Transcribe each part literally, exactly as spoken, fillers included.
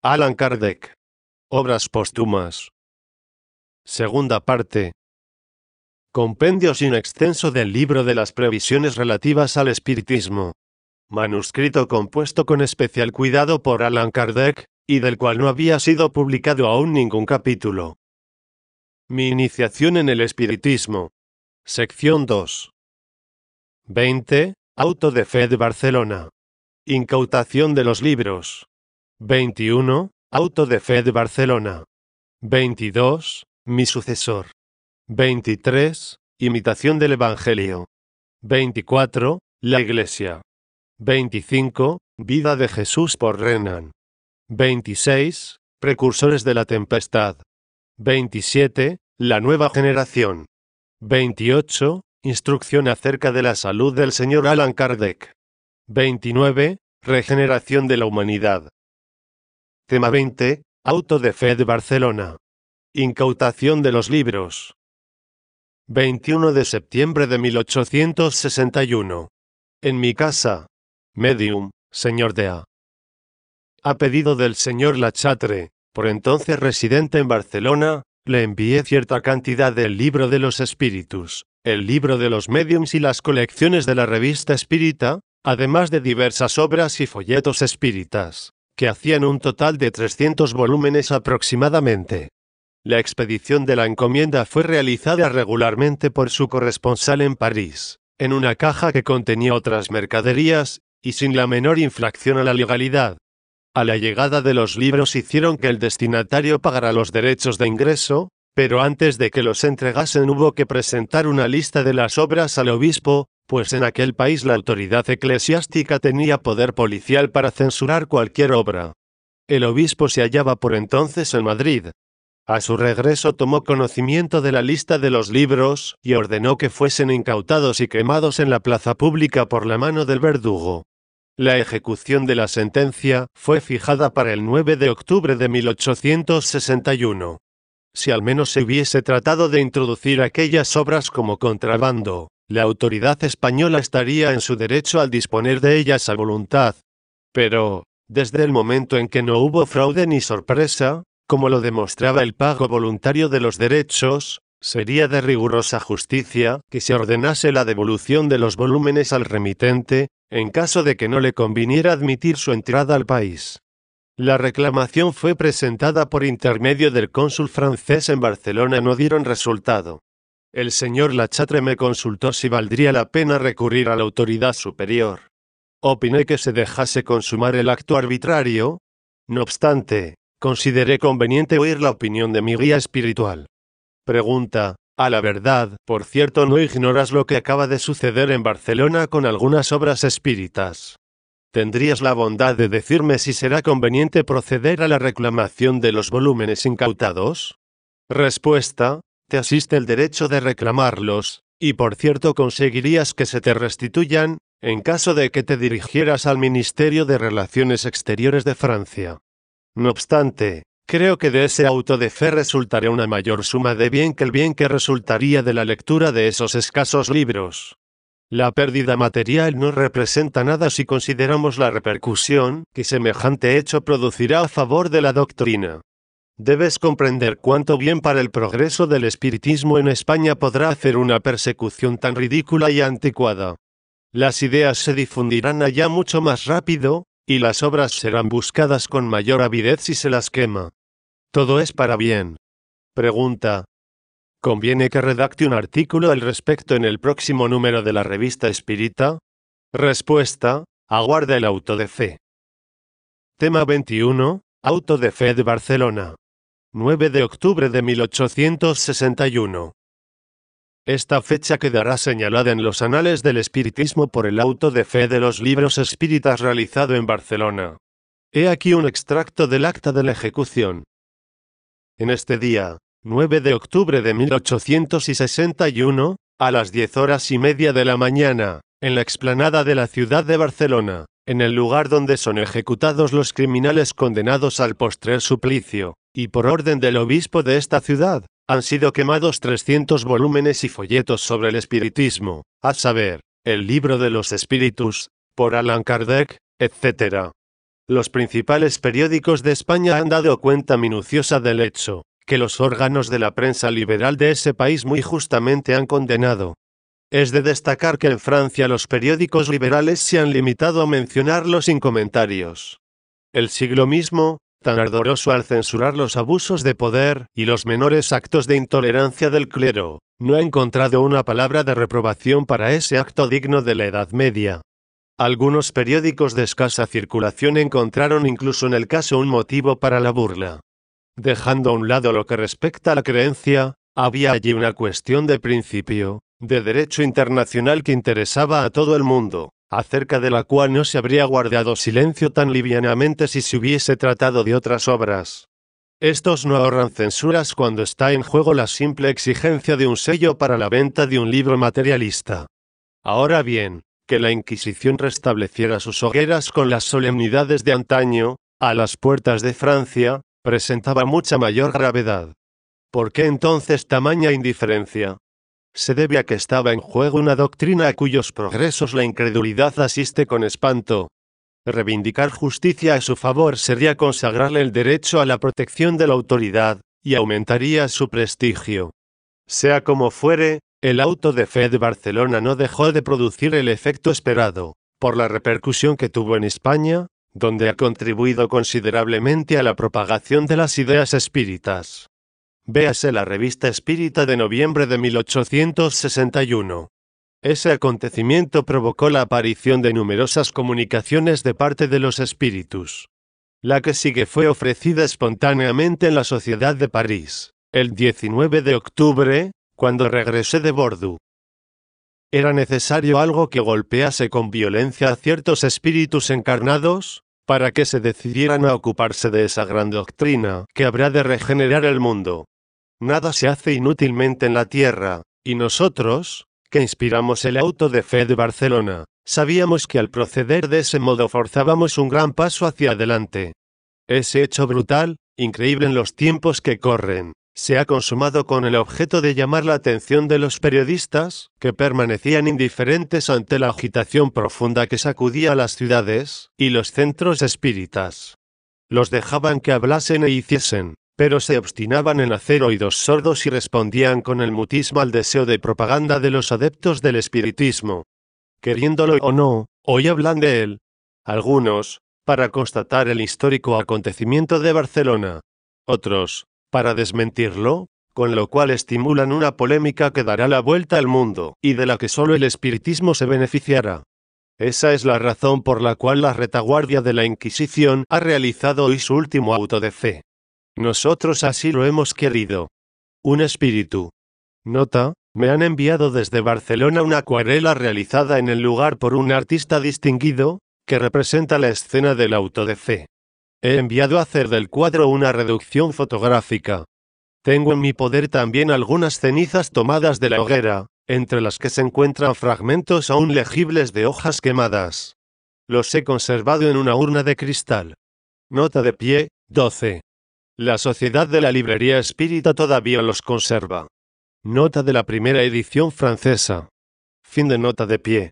Allan Kardec. Obras póstumas. Segunda parte. Compendio sin extenso del libro de las previsiones relativas al espiritismo. Manuscrito compuesto con especial cuidado por Allan Kardec, y del cual no había sido publicado aún ningún capítulo. Mi iniciación en el espiritismo. Sección dos. veinte. Auto de fe de Barcelona. Incautación de los libros. veintiuno. Auto de fe de Barcelona. veintidós. Mi sucesor. veintitrés. Imitación del Evangelio. veinticuatro. La Iglesia. veinticinco. Vida de Jesús por Renan. veintiséis. Precursores de la tempestad. veintisiete. La nueva generación. veintiocho. Instrucción acerca de la salud del señor Allan Kardec. veintinueve. Regeneración de la humanidad. Tema veinte. Auto de fe de Barcelona. Incautación de los libros. veintiuno de septiembre de mil ochocientos sesenta y uno. En mi casa. Medium, señor de A. A pedido del señor Lachatre, por entonces residente en Barcelona, le envié cierta cantidad del libro de los espíritus, el libro de los mediums y las colecciones de la revista espírita, además de diversas obras y folletos espíritas, que hacían un total de trescientos volúmenes aproximadamente. La expedición de la encomienda fue realizada regularmente por su corresponsal en París, en una caja que contenía otras mercaderías, y sin la menor infracción a la legalidad. A la llegada de los libros hicieron que el destinatario pagara los derechos de ingreso, pero antes de que los entregasen hubo que presentar una lista de las obras al obispo, pues en aquel país la autoridad eclesiástica tenía poder policial para censurar cualquier obra. El obispo se hallaba por entonces en Madrid. A su regreso tomó conocimiento de la lista de los libros y ordenó que fuesen incautados y quemados en la plaza pública por la mano del verdugo. La ejecución de la sentencia fue fijada para el nueve de octubre de mil ochocientos sesenta y uno. Si al menos se hubiese tratado de introducir aquellas obras como contrabando, la autoridad española estaría en su derecho al disponer de ellas a voluntad. Pero, desde el momento en que no hubo fraude ni sorpresa, como lo demostraba el pago voluntario de los derechos, sería de rigurosa justicia que se ordenase la devolución de los volúmenes al remitente, en caso de que no le conviniera admitir su entrada al país. La reclamación fue presentada por intermedio del cónsul francés en Barcelona y no dieron resultado. El señor Lachatre me consultó si valdría la pena recurrir a la autoridad superior. Opiné que se dejase consumar el acto arbitrario. No obstante, consideré conveniente oír la opinión de mi guía espiritual. Pregunta: a la verdad, por cierto, no ignoras lo que acaba de suceder en Barcelona con algunas obras espíritas. ¿Tendrías la bondad de decirme si será conveniente proceder a la reclamación de los volúmenes incautados? Respuesta: te asiste el derecho de reclamarlos, y por cierto conseguirías que se te restituyan, en caso de que te dirigieras al Ministerio de Relaciones Exteriores de Francia. No obstante, creo que de ese auto de fe resultaría una mayor suma de bien que el bien que resultaría de la lectura de esos escasos libros. La pérdida material no representa nada si consideramos la repercusión que semejante hecho producirá a favor de la doctrina. Debes comprender cuánto bien para el progreso del espiritismo en España podrá hacer una persecución tan ridícula y anticuada. Las ideas se difundirán allá mucho más rápido, y las obras serán buscadas con mayor avidez si se las quema. Todo es para bien. Pregunta: ¿conviene que redacte un artículo al respecto en el próximo número de la revista espírita? Respuesta: aguarda el auto de fe. Tema veintiuno. Auto de fe de Barcelona. nueve de octubre de mil ochocientos sesenta y uno. Esta fecha quedará señalada en los anales del espiritismo por el auto de fe de los libros espíritas realizado en Barcelona. He aquí un extracto del acta de la ejecución. En este día, nueve de octubre de mil ochocientos sesenta y uno, a las diez horas y media de la mañana, en la explanada de la ciudad de Barcelona, en el lugar donde son ejecutados los criminales condenados al postrer suplicio, y por orden del obispo de esta ciudad, han sido quemados trescientos volúmenes y folletos sobre el espiritismo, a saber, el libro de los espíritus, por Allan Kardec, etcétera. Los principales periódicos de España han dado cuenta minuciosa del hecho, que los órganos de la prensa liberal de ese país muy justamente han condenado. Es de destacar que en Francia los periódicos liberales se han limitado a mencionarlo sin comentarios. El siglo mismo, tan ardoroso al censurar los abusos de poder y los menores actos de intolerancia del clero, no ha encontrado una palabra de reprobación para ese acto digno de la Edad Media. Algunos periódicos de escasa circulación encontraron incluso en el caso un motivo para la burla. Dejando a un lado lo que respecta a la creencia, había allí una cuestión de principio, de derecho internacional que interesaba a todo el mundo, acerca de la cual no se habría guardado silencio tan livianamente si se hubiese tratado de otras obras. Estos no ahorran censuras cuando está en juego la simple exigencia de un sello para la venta de un libro materialista. Ahora bien, que la Inquisición restableciera sus hogueras con las solemnidades de antaño, a las puertas de Francia, presentaba mucha mayor gravedad. ¿Por qué entonces tamaña indiferencia? Se debe a que estaba en juego una doctrina a cuyos progresos la incredulidad asiste con espanto. Reivindicar justicia a su favor sería consagrarle el derecho a la protección de la autoridad, y aumentaría su prestigio. Sea como fuere, el auto de fe de Barcelona no dejó de producir el efecto esperado, por la repercusión que tuvo en España, donde ha contribuido considerablemente a la propagación de las ideas espíritas. Véase la Revista Espírita de noviembre de mil ochocientos sesenta y uno. Ese acontecimiento provocó la aparición de numerosas comunicaciones de parte de los espíritus. La que sigue fue ofrecida espontáneamente en la Sociedad de París, el diecinueve de octubre, cuando regresé de Bordeaux. ¿Era necesario algo que golpease con violencia a ciertos espíritus encarnados, para que se decidieran a ocuparse de esa gran doctrina que habrá de regenerar el mundo? Nada se hace inútilmente en la tierra, y nosotros, que inspiramos el auto de fe de Barcelona, sabíamos que al proceder de ese modo forzábamos un gran paso hacia adelante. Ese hecho brutal, increíble en los tiempos que corren, se ha consumado con el objeto de llamar la atención de los periodistas, que permanecían indiferentes ante la agitación profunda que sacudía a las ciudades y los centros espíritas. Los dejaban que hablasen e hiciesen, pero se obstinaban en hacer oídos sordos y respondían con el mutismo al deseo de propaganda de los adeptos del espiritismo. Queriéndolo o no, hoy hablan de él. Algunos, para constatar el histórico acontecimiento de Barcelona. Otros, para desmentirlo, con lo cual estimulan una polémica que dará la vuelta al mundo, y de la que solo el espiritismo se beneficiará. Esa es la razón por la cual la retaguardia de la Inquisición ha realizado hoy su último auto de fe. Nosotros así lo hemos querido. Un espíritu. Nota, me han enviado desde Barcelona una acuarela realizada en el lugar por un artista distinguido, que representa la escena del auto de fe. He enviado a hacer del cuadro una reducción fotográfica. Tengo en mi poder también algunas cenizas tomadas de la hoguera, entre las que se encuentran fragmentos aún legibles de hojas quemadas. Los he conservado en una urna de cristal. Nota de pie, doce. La Sociedad de la Librería Espírita todavía los conserva. Nota de la primera edición francesa. Fin de nota de pie.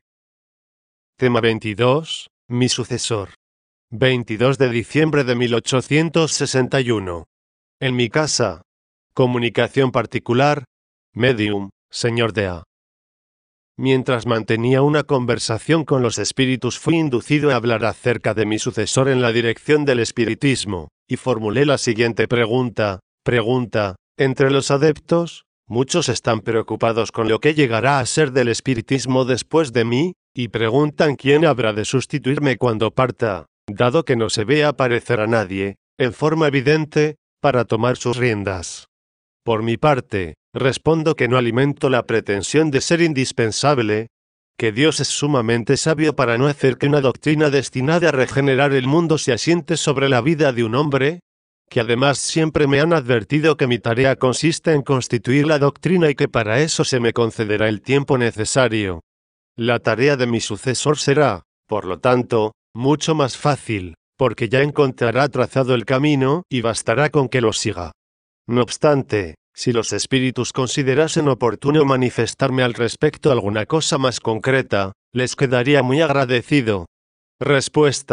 Tema veintidós. Mi sucesor. veintidós de diciembre de mil ochocientos sesenta y uno. En mi casa. Comunicación particular. Medium, señor D A. Mientras mantenía una conversación con los espíritus fui inducido a hablar acerca de mi sucesor en la dirección del espiritismo, y formulé la siguiente pregunta, pregunta, entre los adeptos, muchos están preocupados con lo que llegará a ser del espiritismo después de mí, y preguntan quién habrá de sustituirme cuando parta, dado que no se ve aparecer a nadie, en forma evidente, para tomar sus riendas. Por mi parte, respondo que no alimento la pretensión de ser indispensable, que Dios es sumamente sabio para no hacer que una doctrina destinada a regenerar el mundo se asiente sobre la vida de un hombre, que además siempre me han advertido que mi tarea consiste en constituir la doctrina y que para eso se me concederá el tiempo necesario. La tarea de mi sucesor será, por lo tanto, mucho más fácil, porque ya encontrará trazado el camino y bastará con que lo siga. No obstante, si los espíritus considerasen oportuno manifestarme al respecto alguna cosa más concreta, les quedaría muy agradecido. Respuesta: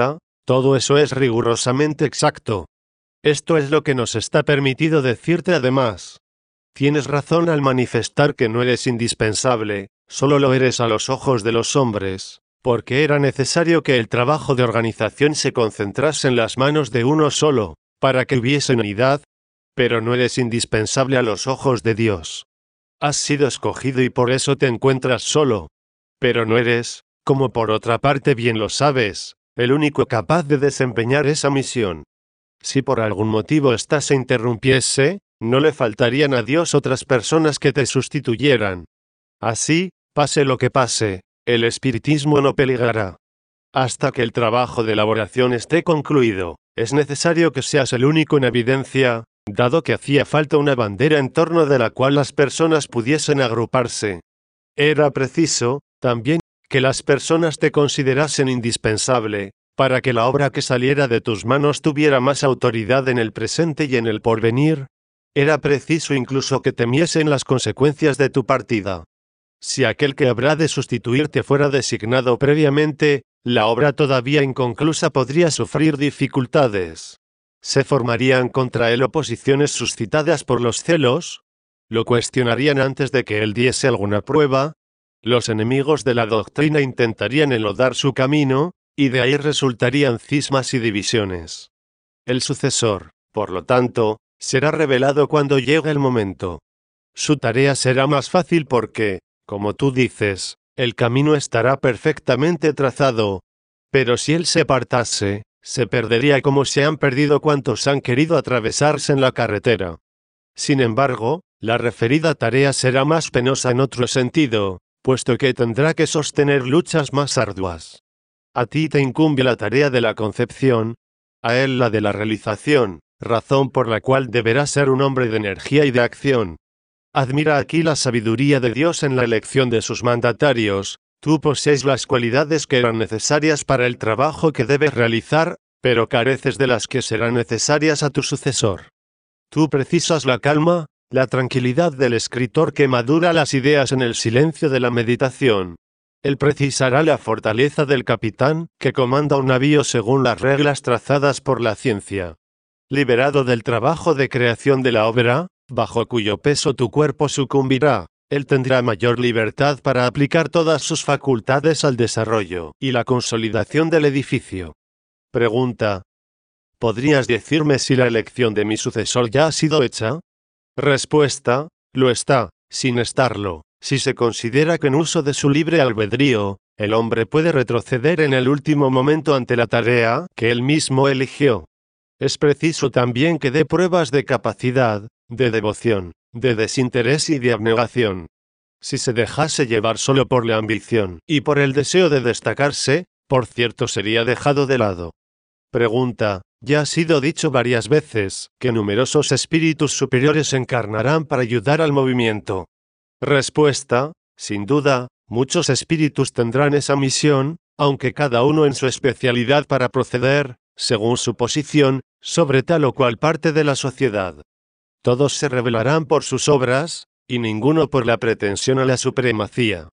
Todo eso es rigurosamente exacto. Esto es lo que nos está permitido decirte además. Tienes razón al manifestar que no eres indispensable, solo lo eres a los ojos de los hombres, porque era necesario que el trabajo de organización se concentrase en las manos de uno solo, para que hubiese unidad, pero no eres indispensable a los ojos de Dios. Has sido escogido y por eso te encuentras solo, pero no eres, como por otra parte bien lo sabes, el único capaz de desempeñar esa misión. Si por algún motivo ésta se interrumpiese, no le faltarían a Dios otras personas que te sustituyeran. Así, pase lo que pase, el espiritismo no peligrará. Hasta que el trabajo de elaboración esté concluido, es necesario que seas el único en evidencia, dado que hacía falta una bandera en torno de la cual las personas pudiesen agruparse. Era preciso, también, que las personas te considerasen indispensable, para que la obra que saliera de tus manos tuviera más autoridad en el presente y en el porvenir. Era preciso incluso que temiesen las consecuencias de tu partida. Si aquel que habrá de sustituirte fuera designado previamente, la obra todavía inconclusa podría sufrir dificultades. Se formarían contra él oposiciones suscitadas por los celos, lo cuestionarían antes de que él diese alguna prueba, los enemigos de la doctrina intentarían enlodar su camino, y de ahí resultarían cismas y divisiones. El sucesor, por lo tanto, será revelado cuando llegue el momento. Su tarea será más fácil porque, como tú dices, el camino estará perfectamente trazado. Pero si él se apartase, se perdería como se han perdido cuantos han querido atravesarse en la carretera. Sin embargo, la referida tarea será más penosa en otro sentido, puesto que tendrá que sostener luchas más arduas. A ti te incumbe la tarea de la concepción, a él la de la realización, razón por la cual deberás ser un hombre de energía y de acción. Admira aquí la sabiduría de Dios en la elección de sus mandatarios. Tú posees las cualidades que eran necesarias para el trabajo que debes realizar, pero careces de las que serán necesarias a tu sucesor. Tú precisas la calma, la tranquilidad del escritor que madura las ideas en el silencio de la meditación. Él precisará la fortaleza del capitán, que comanda un navío según las reglas trazadas por la ciencia. Liberado del trabajo de creación de la obra, bajo cuyo peso tu cuerpo sucumbirá, él tendrá mayor libertad para aplicar todas sus facultades al desarrollo y la consolidación del edificio. Pregunta: ¿podrías decirme si la elección de mi sucesor ya ha sido hecha? Respuesta: lo está, sin estarlo. Si se considera que en uso de su libre albedrío, el hombre puede retroceder en el último momento ante la tarea que él mismo eligió. Es preciso también que dé pruebas de capacidad, de devoción, de desinterés y de abnegación. Si se dejase llevar solo por la ambición y por el deseo de destacarse, por cierto sería dejado de lado. Pregunta: ya ha sido dicho varias veces que numerosos espíritus superiores encarnarán para ayudar al movimiento. Respuesta: sin duda, muchos espíritus tendrán esa misión, aunque cada uno en su especialidad para proceder, según su posición, sobre tal o cual parte de la sociedad. Todos se revelarán por sus obras, y ninguno por la pretensión a la supremacía.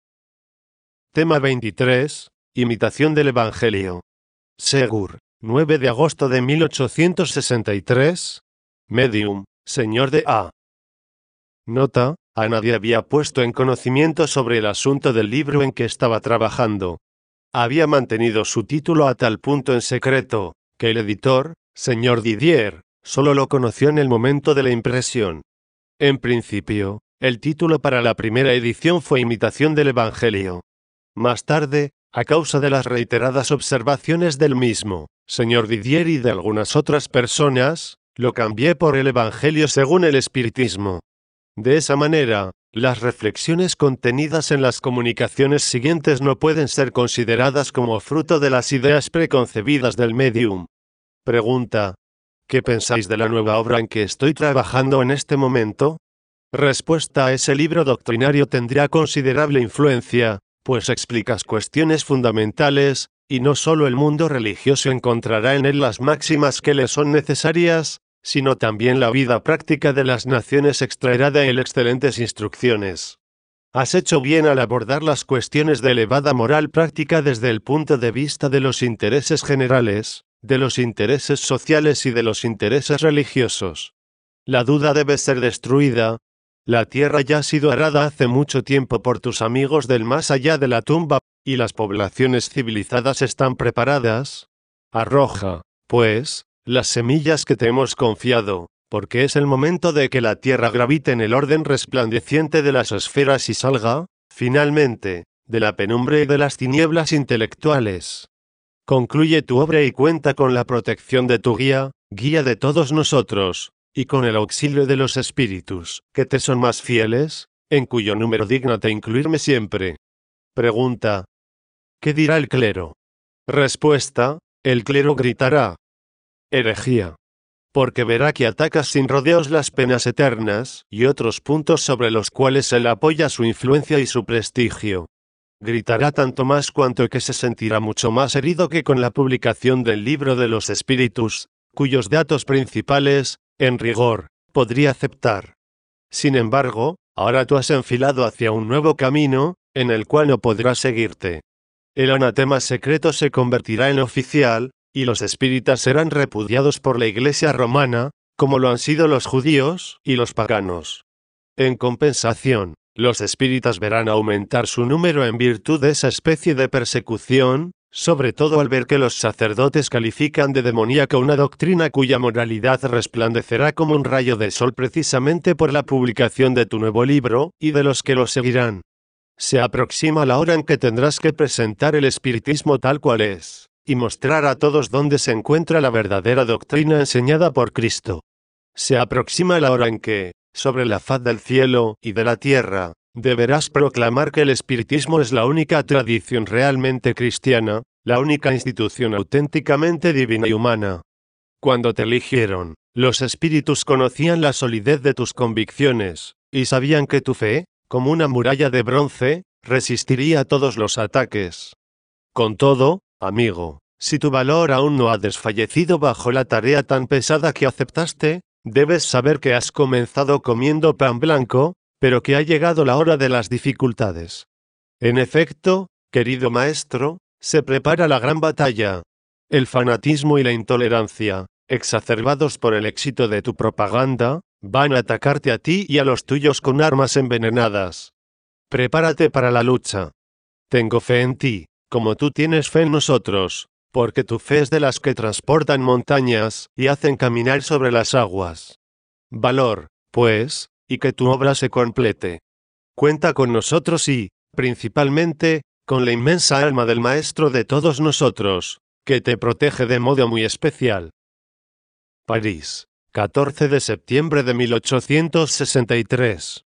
Tema veintitrés. Imitación del Evangelio. Segur, nueve de agosto de mil ochocientos sesenta y tres. Medium, señor de A. Nota: a nadie había puesto en conocimiento sobre el asunto del libro en que estaba trabajando. Había mantenido su título a tal punto en secreto, que el editor, señor Didier, solo lo conoció en el momento de la impresión. En principio, el título para la primera edición fue Imitación del Evangelio. Más tarde, a causa de las reiteradas observaciones del mismo, señor Didier y de algunas otras personas, lo cambié por el Evangelio según el Espiritismo. De esa manera, las reflexiones contenidas en las comunicaciones siguientes no pueden ser consideradas como fruto de las ideas preconcebidas del medium. Pregunta: ¿qué pensáis de la nueva obra en que estoy trabajando en este momento? Respuesta: a ese libro doctrinario tendrá considerable influencia, pues explicas cuestiones fundamentales, y no solo el mundo religioso encontrará en él las máximas que le son necesarias, sino también la vida práctica de las naciones extraerá de él excelentes instrucciones. Has hecho bien al abordar las cuestiones de elevada moral práctica desde el punto de vista de los intereses generales, de los intereses sociales y de los intereses religiosos. La duda debe ser destruida. La tierra ya ha sido arada hace mucho tiempo por tus amigos del más allá de la tumba, y las poblaciones civilizadas están preparadas. Arroja, pues, las semillas que te hemos confiado, porque es el momento de que la tierra gravite en el orden resplandeciente de las esferas y salga, finalmente, de la penumbra y de las tinieblas intelectuales. Concluye tu obra y cuenta con la protección de tu guía, guía de todos nosotros, y con el auxilio de los espíritus, que te son más fieles, en cuyo número dígnate incluirme siempre. Pregunta: ¿qué dirá el clero? Respuesta: el clero gritará: herejía. Porque verá que atacas sin rodeos las penas eternas, y otros puntos sobre los cuales él apoya su influencia y su prestigio. Gritará tanto más cuanto que se sentirá mucho más herido que con la publicación del libro de los espíritus, cuyos datos principales, en rigor, podría aceptar. Sin embargo, ahora tú has enfilado hacia un nuevo camino, en el cual no podrás seguirte. El anatema secreto se convertirá en oficial, y los espíritas serán repudiados por la Iglesia romana, como lo han sido los judíos y los paganos. En compensación, los espíritas verán aumentar su número en virtud de esa especie de persecución, sobre todo al ver que los sacerdotes califican de demoníaca una doctrina cuya moralidad resplandecerá como un rayo de sol precisamente por la publicación de tu nuevo libro, y de los que lo seguirán. Se aproxima la hora en que tendrás que presentar el espiritismo tal cual es, y mostrar a todos dónde se encuentra la verdadera doctrina enseñada por Cristo. Se aproxima la hora en que, sobre la faz del cielo y de la tierra, deberás proclamar que el espiritismo es la única tradición realmente cristiana, la única institución auténticamente divina y humana. Cuando te eligieron, los espíritus conocían la solidez de tus convicciones, y sabían que tu fe, como una muralla de bronce, resistiría a todos los ataques. Con todo, amigo, si tu valor aún no ha desfallecido bajo la tarea tan pesada que aceptaste, debes saber que has comenzado comiendo pan blanco, pero que ha llegado la hora de las dificultades. En efecto, querido maestro, se prepara la gran batalla. El fanatismo y la intolerancia, exacerbados por el éxito de tu propaganda, van a atacarte a ti y a los tuyos con armas envenenadas. Prepárate para la lucha. Tengo fe en ti, como tú tienes fe en nosotros, porque tu fe es de las que transportan montañas y hacen caminar sobre las aguas. Valor, pues, y que tu obra se complete. Cuenta con nosotros y, principalmente, con la inmensa alma del Maestro de todos nosotros, que te protege de modo muy especial. París, catorce de septiembre de mil ochocientos sesenta y tres.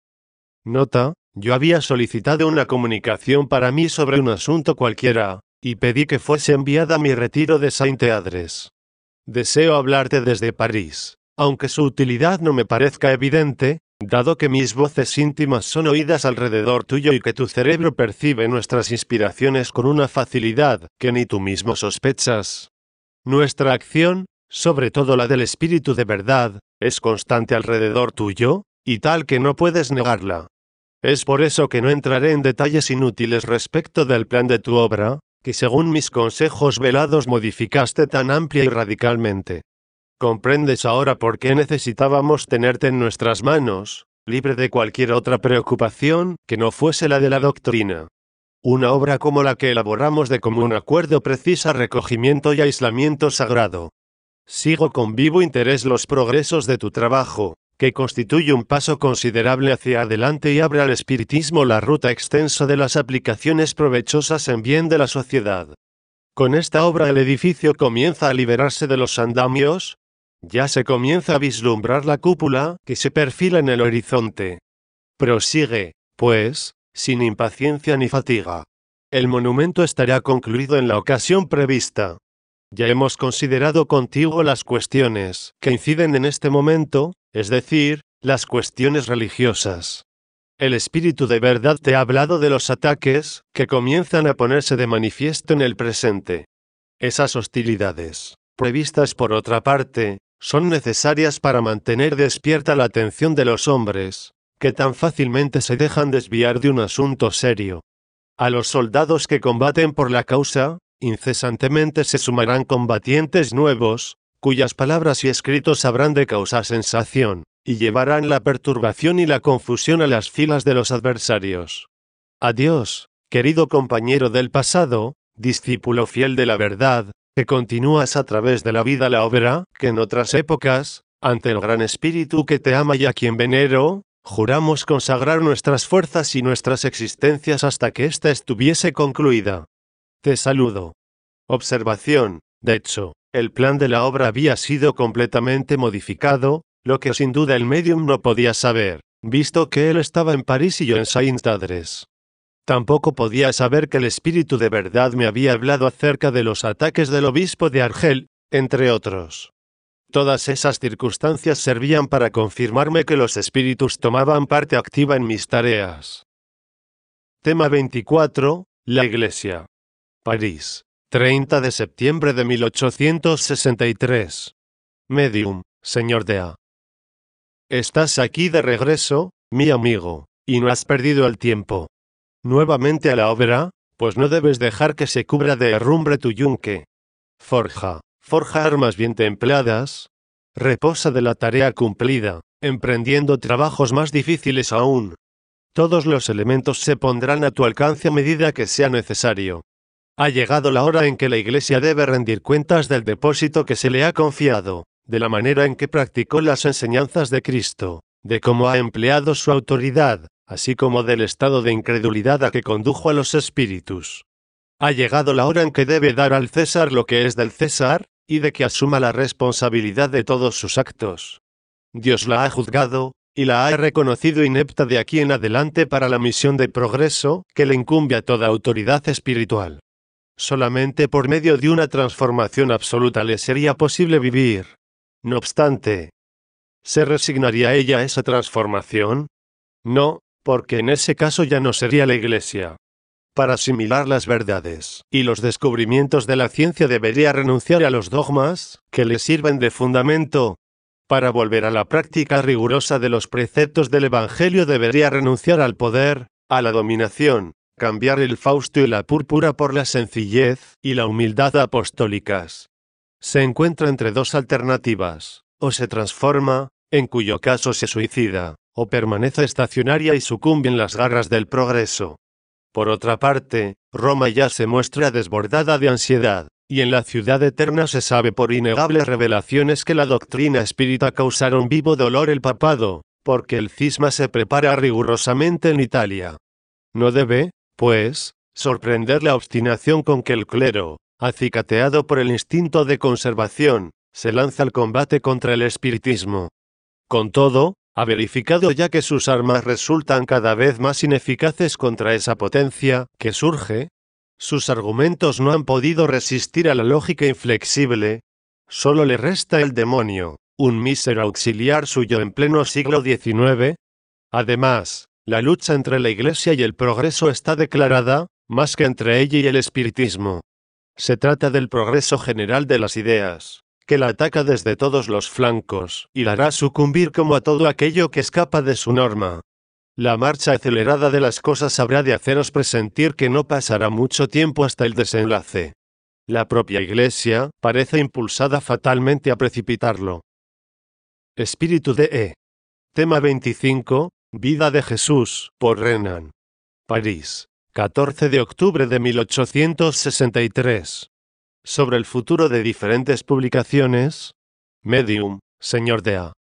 Nota: yo había solicitado una comunicación para mí sobre un asunto cualquiera, y pedí que fuese enviada a mi retiro de Sainte-Adres. Deseo hablarte desde París, aunque su utilidad no me parezca evidente, dado que mis voces íntimas son oídas alrededor tuyo y que tu cerebro percibe nuestras inspiraciones con una facilidad que ni tú mismo sospechas. Nuestra acción, sobre todo la del Espíritu de verdad, es constante alrededor tuyo, y tal que no puedes negarla. Es por eso que no entraré en detalles inútiles respecto del plan de tu obra, que según mis consejos velados modificaste tan amplia y radicalmente. ¿Comprendes ahora por qué necesitábamos tenerte en nuestras manos, libre de cualquier otra preocupación que no fuese la de la doctrina? Una obra como la que elaboramos de común acuerdo precisa recogimiento y aislamiento sagrado. Sigo con vivo interés los progresos de tu trabajo, que constituye un paso considerable hacia adelante y abre al espiritismo la ruta extensa de las aplicaciones provechosas en bien de la sociedad. Con esta obra el edificio comienza a liberarse de los andamios. Ya se comienza a vislumbrar la cúpula que se perfila en el horizonte. Prosigue, pues, sin impaciencia ni fatiga. El monumento estará concluido en la ocasión prevista. Ya hemos considerado contigo las cuestiones que inciden en este momento, es decir, las cuestiones religiosas. El Espíritu de verdad te ha hablado de los ataques que comienzan a ponerse de manifiesto en el presente. Esas hostilidades, previstas por otra parte, son necesarias para mantener despierta la atención de los hombres, que tan fácilmente se dejan desviar de un asunto serio. A los soldados que combaten por la causa, Incesantemente se sumarán combatientes nuevos, cuyas palabras y escritos habrán de causar sensación, y llevarán la perturbación y la confusión a las filas de los adversarios. Adiós, querido compañero del pasado, discípulo fiel de la verdad, que continúas a través de la vida la obra que en otras épocas, ante el gran espíritu que te ama y a quien venero, juramos consagrar nuestras fuerzas y nuestras existencias hasta que ésta estuviese concluida. Te saludo. Observación. De hecho, el plan de la obra había sido completamente modificado, lo que sin duda el médium no podía saber, visto que él estaba en París y yo en Saint-Adres. Tampoco podía saber que el espíritu de verdad me había hablado acerca de los ataques del obispo de Argel, entre otros. Todas esas circunstancias servían para confirmarme que los espíritus tomaban parte activa en mis tareas. Tema veinticuatro. La Iglesia. París. treinta de septiembre de mil ochocientos sesenta y tres. Medium, señor de A. Estás aquí de regreso, mi amigo, y no has perdido el tiempo. Nuevamente a la obra, pues no debes dejar que se cubra de herrumbre tu yunque. Forja, forja armas bien templadas. Reposa de la tarea cumplida, emprendiendo trabajos más difíciles aún. Todos los elementos se pondrán a tu alcance a medida que sea necesario. Ha llegado la hora en que la Iglesia debe rendir cuentas del depósito que se le ha confiado, de la manera en que practicó las enseñanzas de Cristo, de cómo ha empleado su autoridad, así como del estado de incredulidad a que condujo a los espíritus. Ha llegado la hora en que debe dar al César lo que es del César, y de que asuma la responsabilidad de todos sus actos. Dios la ha juzgado, y la ha reconocido inepta de aquí en adelante para la misión de progreso que le incumbe a toda autoridad espiritual. Solamente por medio de una transformación absoluta le sería posible vivir. No obstante, ¿se resignaría ella a esa transformación? No, porque en ese caso ya no sería la Iglesia. Para asimilar las verdades y los descubrimientos de la ciencia debería renunciar a los dogmas que le sirven de fundamento. Para volver a la práctica rigurosa de los preceptos del Evangelio debería renunciar al poder, a la dominación, cambiar el fausto y la púrpura por la sencillez y la humildad apostólicas. Se encuentra entre dos alternativas: o se transforma, en cuyo caso se suicida, o permanece estacionaria y sucumbe en las garras del progreso. Por otra parte, Roma ya se muestra desbordada de ansiedad, y en la ciudad eterna se sabe por innegables revelaciones que la doctrina espírita causaron vivo dolor el papado, porque el cisma se prepara rigurosamente en Italia. No debe, pues, sorprender la obstinación con que el clero, acicateado por el instinto de conservación, se lanza al combate contra el espiritismo. Con todo, ha verificado ya que sus armas resultan cada vez más ineficaces contra esa potencia que surge. Sus argumentos no han podido resistir a la lógica inflexible. Solo le resta el demonio, un mísero auxiliar suyo en pleno siglo diecinueve. Además, la lucha entre la Iglesia y el progreso está declarada, más que entre ella y el espiritismo. Se trata del progreso general de las ideas, que la ataca desde todos los flancos, y la hará sucumbir como a todo aquello que escapa de su norma. La marcha acelerada de las cosas habrá de haceros presentir que no pasará mucho tiempo hasta el desenlace. La propia Iglesia parece impulsada fatalmente a precipitarlo. Espíritu de E. Tema veinticinco. Vida de Jesús, por Renan. París. catorce de octubre de mil ochocientos sesenta y tres. Sobre el futuro de diferentes publicaciones. Medium, señor de A.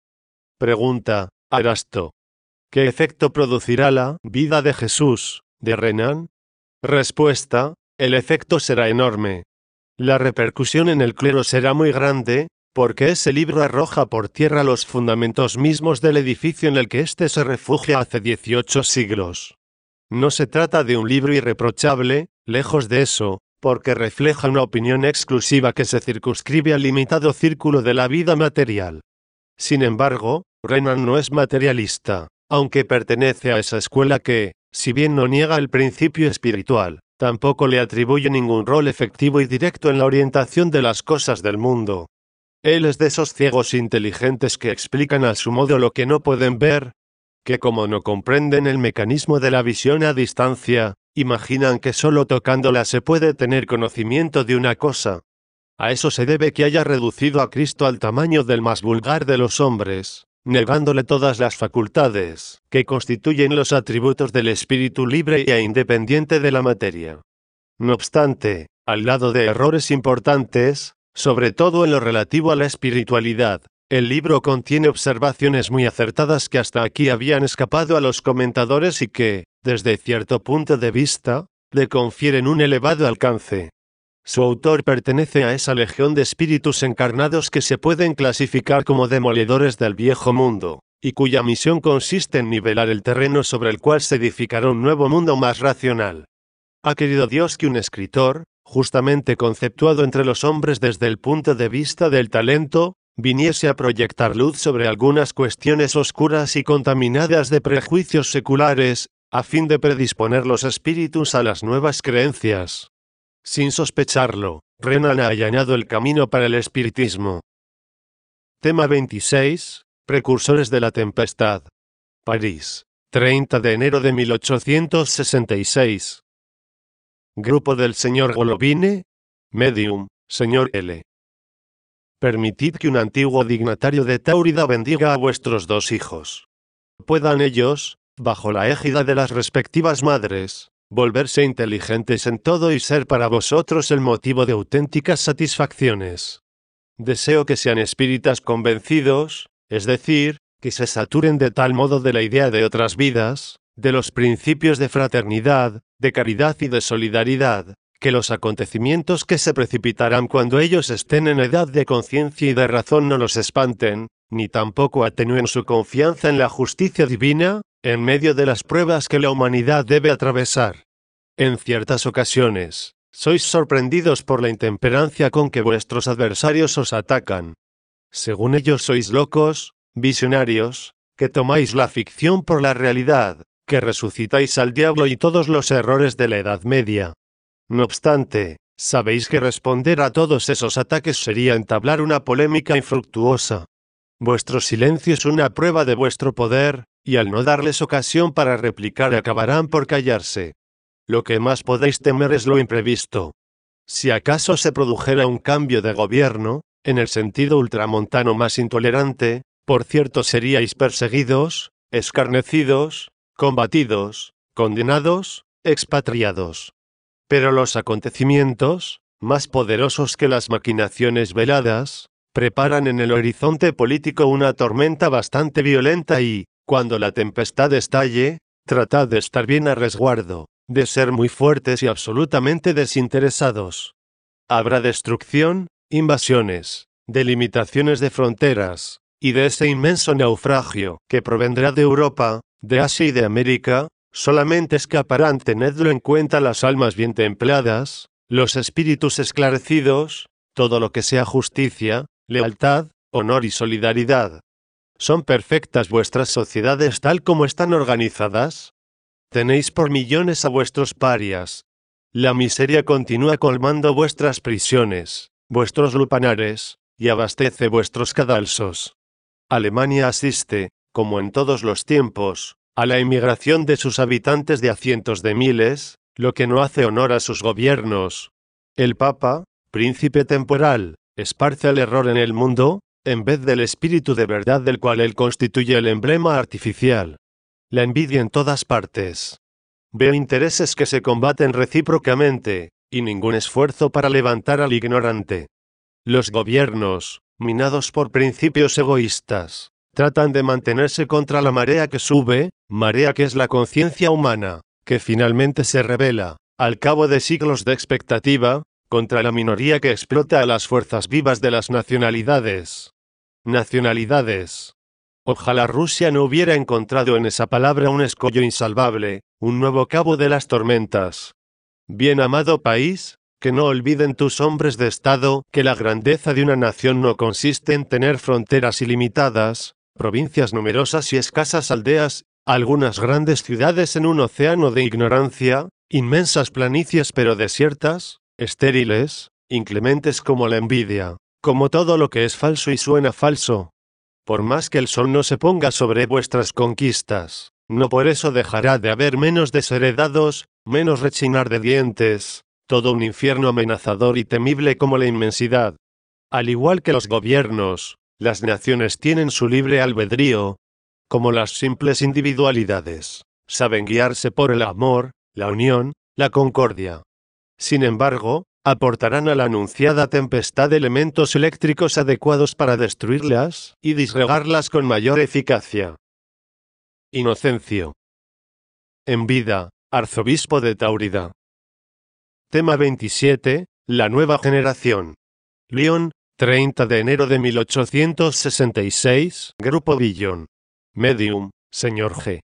Pregunta, Arasto. ¿Qué efecto producirá la vida de Jesús, de Renan? Respuesta, el efecto será enorme. La repercusión en el clero será muy grande, porque ese libro arroja por tierra los fundamentos mismos del edificio en el que éste se refugia hace dieciocho siglos. No se trata de un libro irreprochable, lejos de eso, porque refleja una opinión exclusiva que se circunscribe al limitado círculo de la vida material. Sin embargo, Renan no es materialista, aunque pertenece a esa escuela que, si bien no niega el principio espiritual, tampoco le atribuye ningún rol efectivo y directo en la orientación de las cosas del mundo. Él es de esos ciegos inteligentes que explican a su modo lo que no pueden ver, que como no comprenden el mecanismo de la visión a distancia, Imaginan que solo tocándola se puede tener conocimiento de una cosa. A eso se debe que haya reducido a Cristo al tamaño del más vulgar de los hombres, negándole todas las facultades que constituyen los atributos del espíritu libre e independiente de la materia. No obstante, al lado de errores importantes, sobre todo en lo relativo a la espiritualidad, el libro contiene observaciones muy acertadas que hasta aquí habían escapado a los comentadores y que, desde cierto punto de vista, le confieren un elevado alcance. Su autor pertenece a esa legión de espíritus encarnados que se pueden clasificar como demoledores del viejo mundo, y cuya misión consiste en nivelar el terreno sobre el cual se edificará un nuevo mundo más racional. Ha querido Dios que un escritor, justamente conceptuado entre los hombres desde el punto de vista del talento, viniese a proyectar luz sobre algunas cuestiones oscuras y contaminadas de prejuicios seculares, a fin de predisponer los espíritus a las nuevas creencias. Sin sospecharlo, Renan ha allanado el camino para el espiritismo. Tema veintiséis. Precursores de la tempestad. París, treinta de enero de mil ochocientos sesenta y seis. Grupo del señor Golovine. Medium, señor L. Permitid que un antiguo dignatario de Táurida bendiga a vuestros dos hijos. Puedan ellos, bajo la égida de las respectivas madres, volverse inteligentes en todo y ser para vosotros el motivo de auténticas satisfacciones. Deseo que sean espíritas convencidos, es decir, que se saturen de tal modo de la idea de otras vidas, de los principios de fraternidad, de caridad y de solidaridad, que los acontecimientos que se precipitarán cuando ellos estén en edad de conciencia y de razón no los espanten, ni tampoco atenúen su confianza en la justicia divina, en medio de las pruebas que la humanidad debe atravesar. En ciertas ocasiones, sois sorprendidos por la intemperancia con que vuestros adversarios os atacan. Según ellos sois locos, visionarios, que tomáis la ficción por la realidad, que resucitáis al diablo y todos los errores de la Edad Media. No obstante, sabéis que responder a todos esos ataques sería entablar una polémica infructuosa. Vuestro silencio es una prueba de vuestro poder, y al no darles ocasión para replicar acabarán por callarse. Lo que más podéis temer es lo imprevisto. Si acaso se produjera un cambio de gobierno, en el sentido ultramontano más intolerante, por cierto seríais perseguidos, escarnecidos, combatidos, condenados, expatriados. Pero los acontecimientos, más poderosos que las maquinaciones veladas, preparan en el horizonte político una tormenta bastante violenta y, cuando la tempestad estalle, tratad de estar bien a resguardo, de ser muy fuertes y absolutamente desinteresados. Habrá destrucción, invasiones, delimitaciones de fronteras, y de ese inmenso naufragio que provendrá de Europa, de Asia y de América, solamente escaparán, tenedlo en cuenta, las almas bien templadas, los espíritus esclarecidos, todo lo que sea justicia, lealtad, honor y solidaridad. ¿Son perfectas vuestras sociedades tal como están organizadas? Tenéis por millones a vuestros parias. La miseria continúa colmando vuestras prisiones, vuestros lupanares, y abastece vuestros cadalsos. Alemania asiste, como en todos los tiempos, a la emigración de sus habitantes de a cientos de miles, lo que no hace honor a sus gobiernos. El Papa, príncipe temporal, esparce el error en el mundo, en vez del espíritu de verdad del cual él constituye el emblema artificial. La envidia en todas partes. Veo intereses que se combaten recíprocamente, y ningún esfuerzo para levantar al ignorante. Los gobiernos, minados por principios egoístas, tratan de mantenerse contra la marea que sube, marea que es la conciencia humana, que finalmente se revela, al cabo de siglos de expectativa, contra la minoría que explota a las fuerzas vivas de las nacionalidades. Nacionalidades. Ojalá Rusia no hubiera encontrado en esa palabra un escollo insalvable, un nuevo cabo de las tormentas. Bien amado país, que no olviden tus hombres de Estado que la grandeza de una nación no consiste en tener fronteras ilimitadas, provincias numerosas y escasas aldeas, algunas grandes ciudades en un océano de ignorancia, inmensas planicies pero desiertas, estériles, inclementes como la envidia, como todo lo que es falso y suena falso. Por más que el sol no se ponga sobre vuestras conquistas, No por eso dejará de haber menos desheredados, menos rechinar de dientes, todo un infierno amenazador y temible como la inmensidad. Al igual que los gobiernos, las naciones tienen su libre albedrío, como las simples individualidades, saben guiarse por el amor, la unión, la concordia. Sin embargo, aportarán a la anunciada tempestad elementos eléctricos adecuados para destruirlas y disgregarlas con mayor eficacia. Inocencio. En vida, arzobispo de Táurida. Tema veintisiete, la nueva generación. Lyon, treinta de enero de mil ochocientos sesenta y seis, Grupo Billon. Medium, señor G.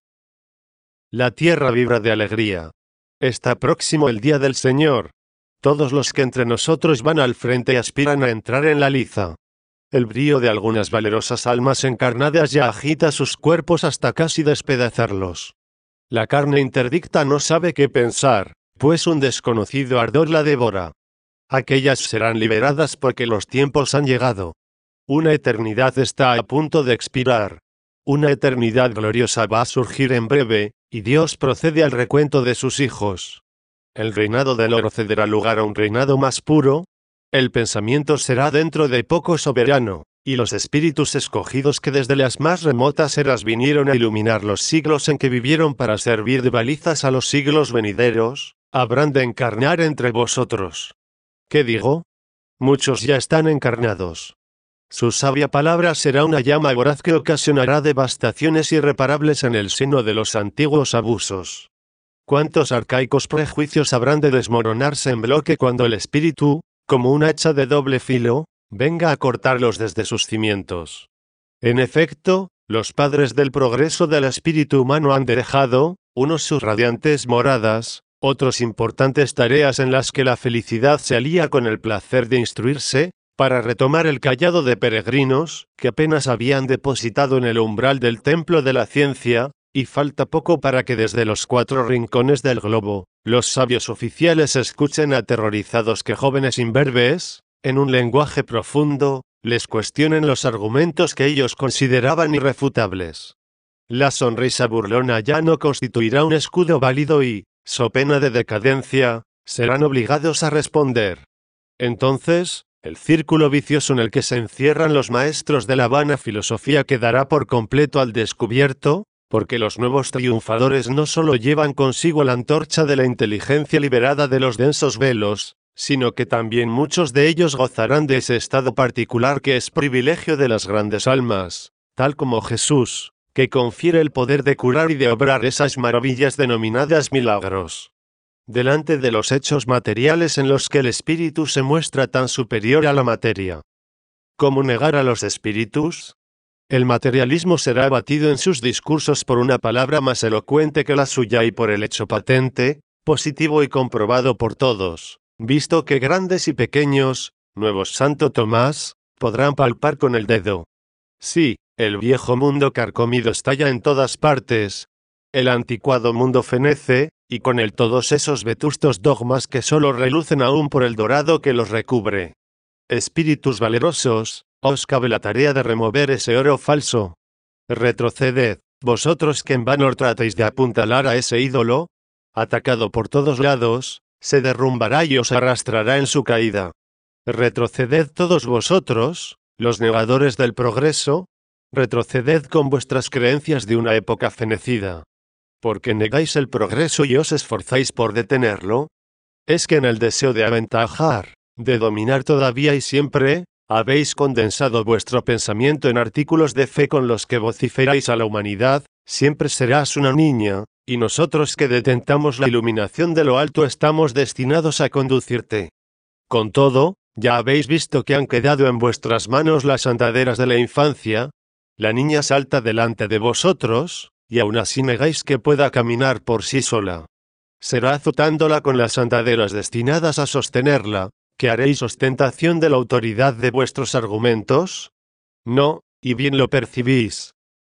La tierra vibra de alegría. Está próximo el día del Señor. Todos los que entre nosotros van al frente aspiran a entrar en la liza. El brío de algunas valerosas almas encarnadas ya agita sus cuerpos hasta casi despedazarlos. La carne interdicta no sabe qué pensar, pues un desconocido ardor la devora. Aquellas serán liberadas porque los tiempos han llegado. Una eternidad está a punto de expirar. Una eternidad gloriosa va a surgir en breve, y Dios procede al recuento de sus hijos. El reinado del oro cederá lugar a un reinado más puro. El pensamiento será dentro de poco soberano, y los espíritus escogidos que desde las más remotas eras vinieron a iluminar los siglos en que vivieron para servir de balizas a los siglos venideros, habrán de encarnar entre vosotros. ¿Qué digo? Muchos ya están encarnados. Su sabia palabra será una llama voraz que ocasionará devastaciones irreparables en el seno de los antiguos abusos. ¿Cuántos arcaicos prejuicios habrán de desmoronarse en bloque cuando el espíritu, como un hacha de doble filo, venga a cortarlos desde sus cimientos? En efecto, los padres del progreso del espíritu humano han dejado, unos sus radiantes moradas, otros importantes tareas en las que la felicidad se alía con el placer de instruirse, para retomar el cayado de peregrinos, que apenas habían depositado en el umbral del templo de la ciencia, y falta poco para que desde los cuatro rincones del globo, los sabios oficiales escuchen aterrorizados que jóvenes imberbes, en un lenguaje profundo, les cuestionen los argumentos que ellos consideraban irrefutables. La sonrisa burlona ya no constituirá un escudo válido y, so pena de decadencia, serán obligados a responder. Entonces, el círculo vicioso en el que se encierran los maestros de la vana filosofía quedará por completo al descubierto, porque los nuevos triunfadores no solo llevan consigo la antorcha de la inteligencia liberada de los densos velos, sino que también muchos de ellos gozarán de ese estado particular que es privilegio de las grandes almas, tal como Jesús, que confiere el poder de curar y de obrar esas maravillas denominadas milagros. Delante de los hechos materiales en los que el espíritu se muestra tan superior a la materia. ¿Cómo negar a los espíritus? El materialismo será abatido en sus discursos por una palabra más elocuente que la suya y por el hecho patente, positivo y comprobado por todos, visto que grandes y pequeños, nuevos Santo Tomás, podrán palpar con el dedo. Sí, el viejo mundo carcomido estalla en todas partes. El anticuado mundo fenece, y con él todos esos vetustos dogmas que solo relucen aún por el dorado que los recubre. Espíritus valerosos, os cabe la tarea de remover ese oro falso. Retroceded, vosotros que en vano tratáis de apuntalar a ese ídolo, atacado por todos lados, se derrumbará y os arrastrará en su caída. Retroceded todos vosotros, los negadores del progreso, retroceded con vuestras creencias de una época fenecida. ¿Porque negáis el progreso y os esforzáis por detenerlo? Es que en el deseo de aventajar, de dominar todavía y siempre, habéis condensado vuestro pensamiento en artículos de fe con los que vociferáis a la humanidad, siempre serás una niña, y nosotros que detentamos la iluminación de lo alto estamos destinados a conducirte. Con todo, ya habéis visto que han quedado en vuestras manos las andaderas de la infancia. La niña salta delante de vosotros, y aún así negáis que pueda caminar por sí sola. Será azotándola con las andaderas destinadas a sostenerla, que haréis ostentación de la autoridad de vuestros argumentos. No, y bien lo percibís.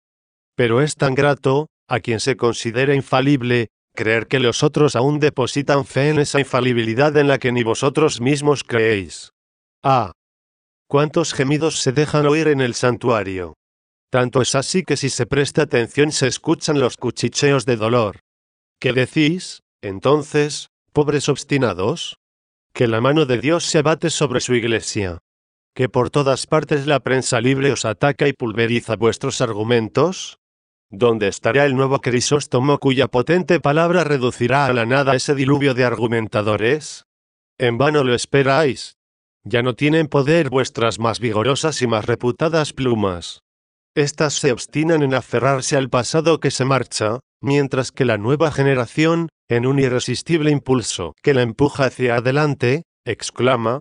Pero es tan grato, a quien se considera infalible, creer que los otros aún depositan fe en esa infalibilidad en la que ni vosotros mismos creéis. Ah, cuántos gemidos se dejan oír en el santuario. Tanto es así que si se presta atención se escuchan los cuchicheos de dolor. ¿Qué decís, entonces, pobres obstinados? Que la mano de Dios se abate sobre su iglesia. Que por todas partes la prensa libre os ataca y pulveriza vuestros argumentos. ¿Dónde estará el nuevo Crisóstomo cuya potente palabra reducirá a la nada ese diluvio de argumentadores? En vano lo esperáis. Ya no tienen poder vuestras más vigorosas y más reputadas plumas. Estas se obstinan en aferrarse al pasado que se marcha, mientras que la nueva generación, en un irresistible impulso que la empuja hacia adelante, exclama: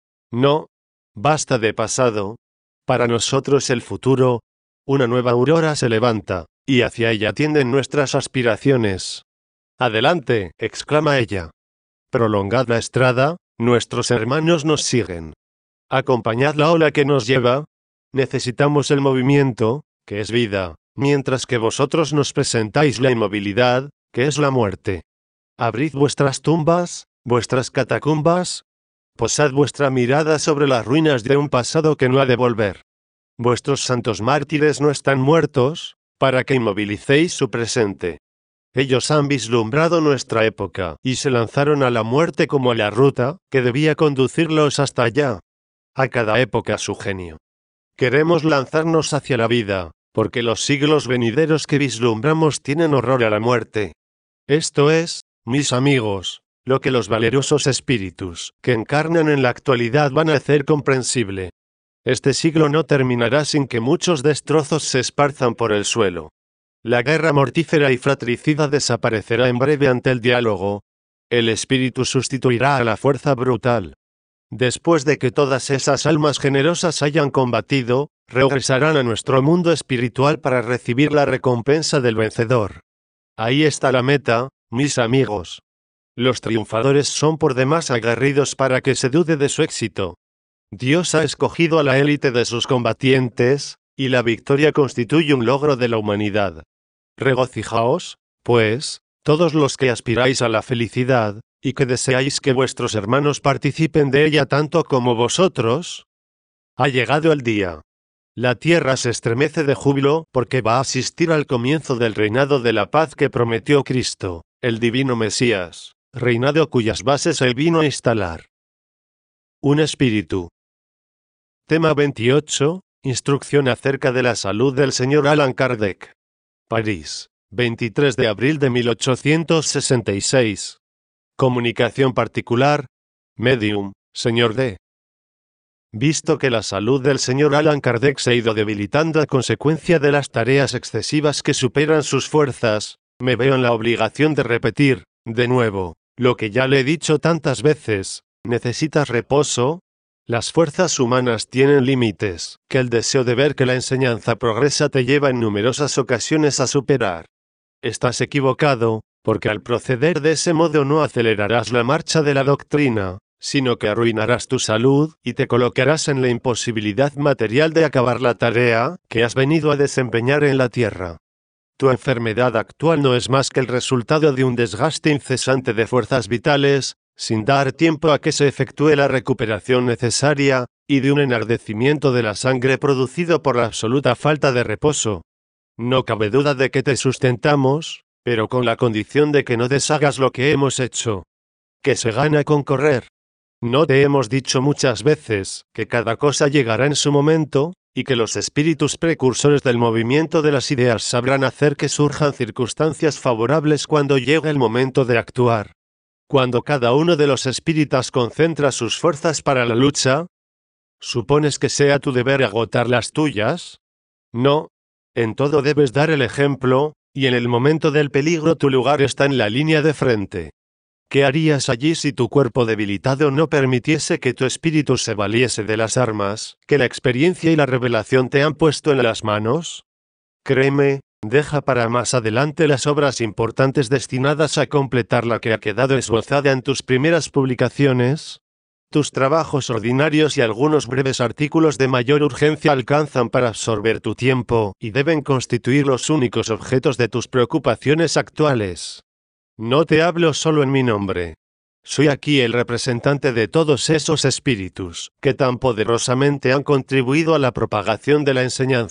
no, basta de pasado. Para nosotros el futuro, una nueva aurora se levanta, y hacia ella tienden nuestras aspiraciones. Adelante, exclama ella. Prolongad la estrada, nuestros hermanos nos siguen. Acompañad la ola que nos lleva. Necesitamos el movimiento, que es vida, mientras que vosotros nos presentáis la inmovilidad, que es la muerte. Abrid vuestras tumbas, vuestras catacumbas. Posad vuestra mirada sobre las ruinas de un pasado que no ha de volver. Vuestros santos mártires no están muertos, para que inmovilicéis su presente. Ellos han vislumbrado nuestra época, y se lanzaron a la muerte como a la ruta, que debía conducirlos hasta allá. A cada época su genio. Queremos lanzarnos hacia la vida, porque los siglos venideros que vislumbramos tienen horror a la muerte. Esto es, mis amigos, lo que los valerosos espíritus que encarnan en la actualidad van a hacer comprensible. Este siglo no terminará sin que muchos destrozos se esparzan por el suelo. La guerra mortífera y fratricida desaparecerá en breve ante el diálogo. El espíritu sustituirá a la fuerza brutal. Después de que todas esas almas generosas hayan combatido, regresarán a nuestro mundo espiritual para recibir la recompensa del vencedor. Ahí está la meta, mis amigos. Los triunfadores son por demás aguerridos para que se dude de su éxito. Dios ha escogido a la élite de sus combatientes, y la victoria constituye un logro de la humanidad. Regocijaos, pues, todos los que aspiráis a la felicidad, y que deseáis que vuestros hermanos participen de ella tanto como vosotros. Ha llegado el día. La tierra se estremece de júbilo porque va a asistir al comienzo del reinado de la paz que prometió Cristo, el divino Mesías, reinado cuyas bases él vino a instalar. Un espíritu. Tema veintiocho. Instrucción acerca de la salud del señor Allan Kardec. París, veintitrés de abril de mil ochocientos sesenta y seis. Comunicación particular. Medium, señor D. Visto que la salud del señor Allan Kardec se ha ido debilitando a consecuencia de las tareas excesivas que superan sus fuerzas, me veo en la obligación de repetir, de nuevo, lo que ya le he dicho tantas veces: ¿necesitas reposo? Las fuerzas humanas tienen límites, que el deseo de ver que la enseñanza progresa te lleva en numerosas ocasiones a superar. Estás equivocado, porque al proceder de ese modo no acelerarás la marcha de la doctrina, sino que arruinarás tu salud y te colocarás en la imposibilidad material de acabar la tarea que has venido a desempeñar en la tierra. Tu enfermedad actual no es más que el resultado de un desgaste incesante de fuerzas vitales, sin dar tiempo a que se efectúe la recuperación necesaria, y de un enardecimiento de la sangre producido por la absoluta falta de reposo. No cabe duda de que te sustentamos, pero con la condición de que no deshagas lo que hemos hecho. ¿Qué se gana con correr? ¿No te hemos dicho muchas veces que cada cosa llegará en su momento, y que los espíritus precursores del movimiento de las ideas sabrán hacer que surjan circunstancias favorables cuando llegue el momento de actuar? Cuando cada uno de los espíritas concentra sus fuerzas para la lucha, ¿supones que sea tu deber agotar las tuyas? No. En todo debes dar el ejemplo, y en el momento del peligro tu lugar está en la línea de frente. ¿Qué harías allí si tu cuerpo debilitado no permitiese que tu espíritu se valiese de las armas que la experiencia y la revelación te han puesto en las manos? Créeme, deja para más adelante las obras importantes destinadas a completar la que ha quedado esbozada en tus primeras publicaciones. Tus trabajos ordinarios y algunos breves artículos de mayor urgencia alcanzan para absorber tu tiempo y deben constituir los únicos objetos de tus preocupaciones actuales. No te hablo solo en mi nombre. Soy aquí el representante de todos esos espíritus que tan poderosamente han contribuido a la propagación de la enseñanza,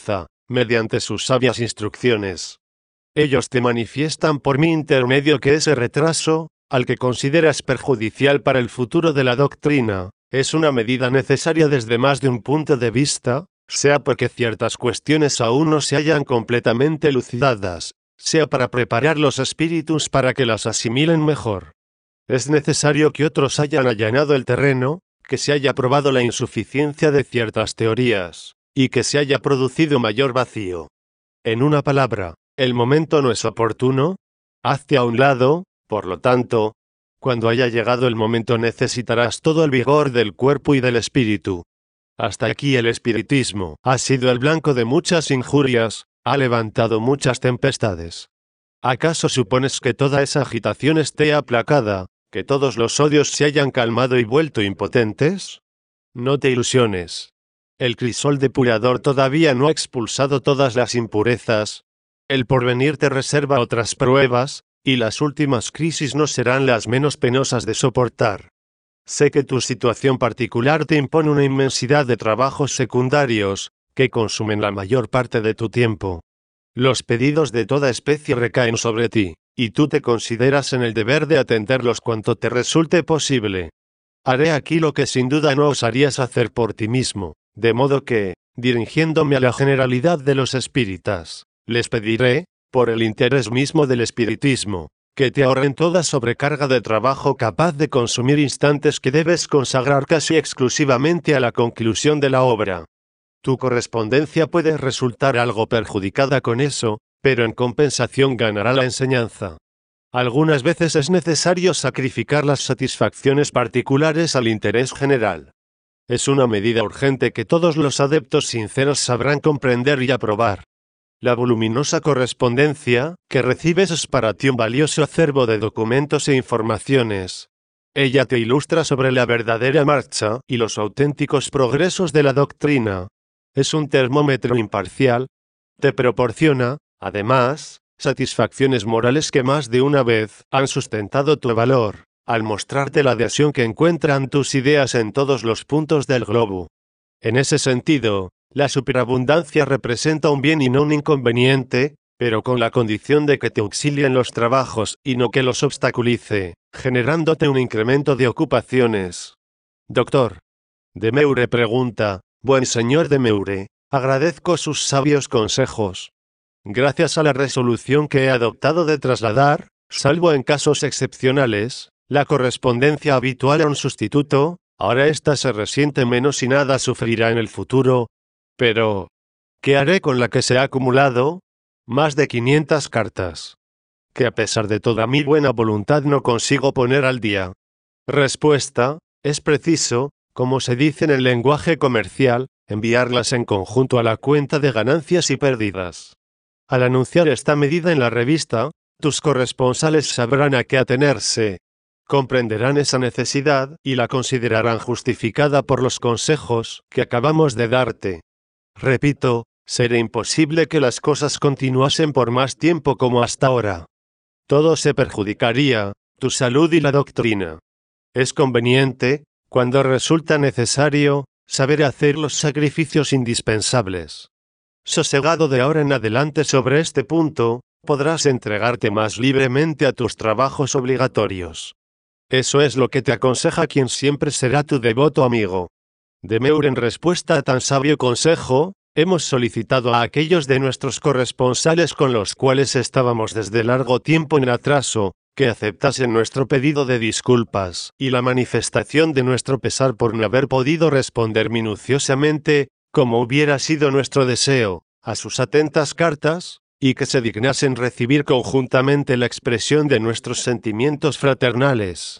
mediante sus sabias instrucciones. Ellos te manifiestan por mi intermedio que ese retraso, al que consideras perjudicial para el futuro de la doctrina, es una medida necesaria desde más de un punto de vista, sea porque ciertas cuestiones aún no se hayan completamente elucidadas, sea para preparar los espíritus para que las asimilen mejor. Es necesario que otros hayan allanado el terreno, que se haya probado la insuficiencia de ciertas teorías, y que se haya producido mayor vacío. En una palabra, el momento no es oportuno. Hazte a un lado, por lo tanto. Cuando haya llegado el momento necesitarás todo el vigor del cuerpo y del espíritu. Hasta aquí el espiritismo ha sido el blanco de muchas injurias, ha levantado muchas tempestades. ¿Acaso supones que toda esa agitación esté aplacada, que todos los odios se hayan calmado y vuelto impotentes? No te ilusiones. El crisol depurador todavía no ha expulsado todas las impurezas. El porvenir te reserva otras pruebas, y las últimas crisis no serán las menos penosas de soportar. Sé que tu situación particular te impone una inmensidad de trabajos secundarios, que consumen la mayor parte de tu tiempo. Los pedidos de toda especie recaen sobre ti, y tú te consideras en el deber de atenderlos cuanto te resulte posible. Haré aquí lo que sin duda no osarías hacer por ti mismo, de modo que, dirigiéndome a la generalidad de los espíritas, les pediré, por el interés mismo del espiritismo, que te ahorren toda sobrecarga de trabajo capaz de consumir instantes que debes consagrar casi exclusivamente a la conclusión de la obra. Tu correspondencia puede resultar algo perjudicada con eso, pero en compensación ganará la enseñanza. Algunas veces es necesario sacrificar las satisfacciones particulares al interés general. Es una medida urgente que todos los adeptos sinceros sabrán comprender y aprobar. La voluminosa correspondencia que recibes es para ti un valioso acervo de documentos e informaciones. Ella te ilustra sobre la verdadera marcha y los auténticos progresos de la doctrina. Es un termómetro imparcial. Te proporciona, además, satisfacciones morales que más de una vez han sustentado tu valor, al mostrarte la adhesión que encuentran tus ideas en todos los puntos del globo. En ese sentido, la superabundancia representa un bien y no un inconveniente, pero con la condición de que te auxilie en los trabajos y no que los obstaculice, generándote un incremento de ocupaciones. Doctor de Meure pregunta: Buen señor de Meure, agradezco sus sabios consejos. Gracias a la resolución que he adoptado de trasladar, salvo en casos excepcionales, la correspondencia habitual a un sustituto, ahora ésta se resiente menos y nada sufrirá en el futuro. Pero, ¿qué haré con la que se ha acumulado? Más de quinientas cartas, que a pesar de toda mi buena voluntad no consigo poner al día. Respuesta: es preciso, como se dice en el lenguaje comercial, enviarlas en conjunto a la cuenta de ganancias y pérdidas. Al anunciar esta medida en la revista, tus corresponsales sabrán a qué atenerse. Comprenderán esa necesidad y la considerarán justificada por los consejos que acabamos de darte. Repito, sería imposible que las cosas continuasen por más tiempo como hasta ahora. Todo se perjudicaría, tu salud y la doctrina. Es conveniente, cuando resulta necesario, saber hacer los sacrificios indispensables. Sosegado de ahora en adelante sobre este punto, podrás entregarte más libremente a tus trabajos obligatorios. Eso es lo que te aconseja quien siempre será tu devoto amigo. De Meure. En respuesta a tan sabio consejo, hemos solicitado a aquellos de nuestros corresponsales con los cuales estábamos desde largo tiempo en atraso, que aceptasen nuestro pedido de disculpas y la manifestación de nuestro pesar por no haber podido responder minuciosamente, como hubiera sido nuestro deseo, a sus atentas cartas, y que se dignasen recibir conjuntamente la expresión de nuestros sentimientos fraternales.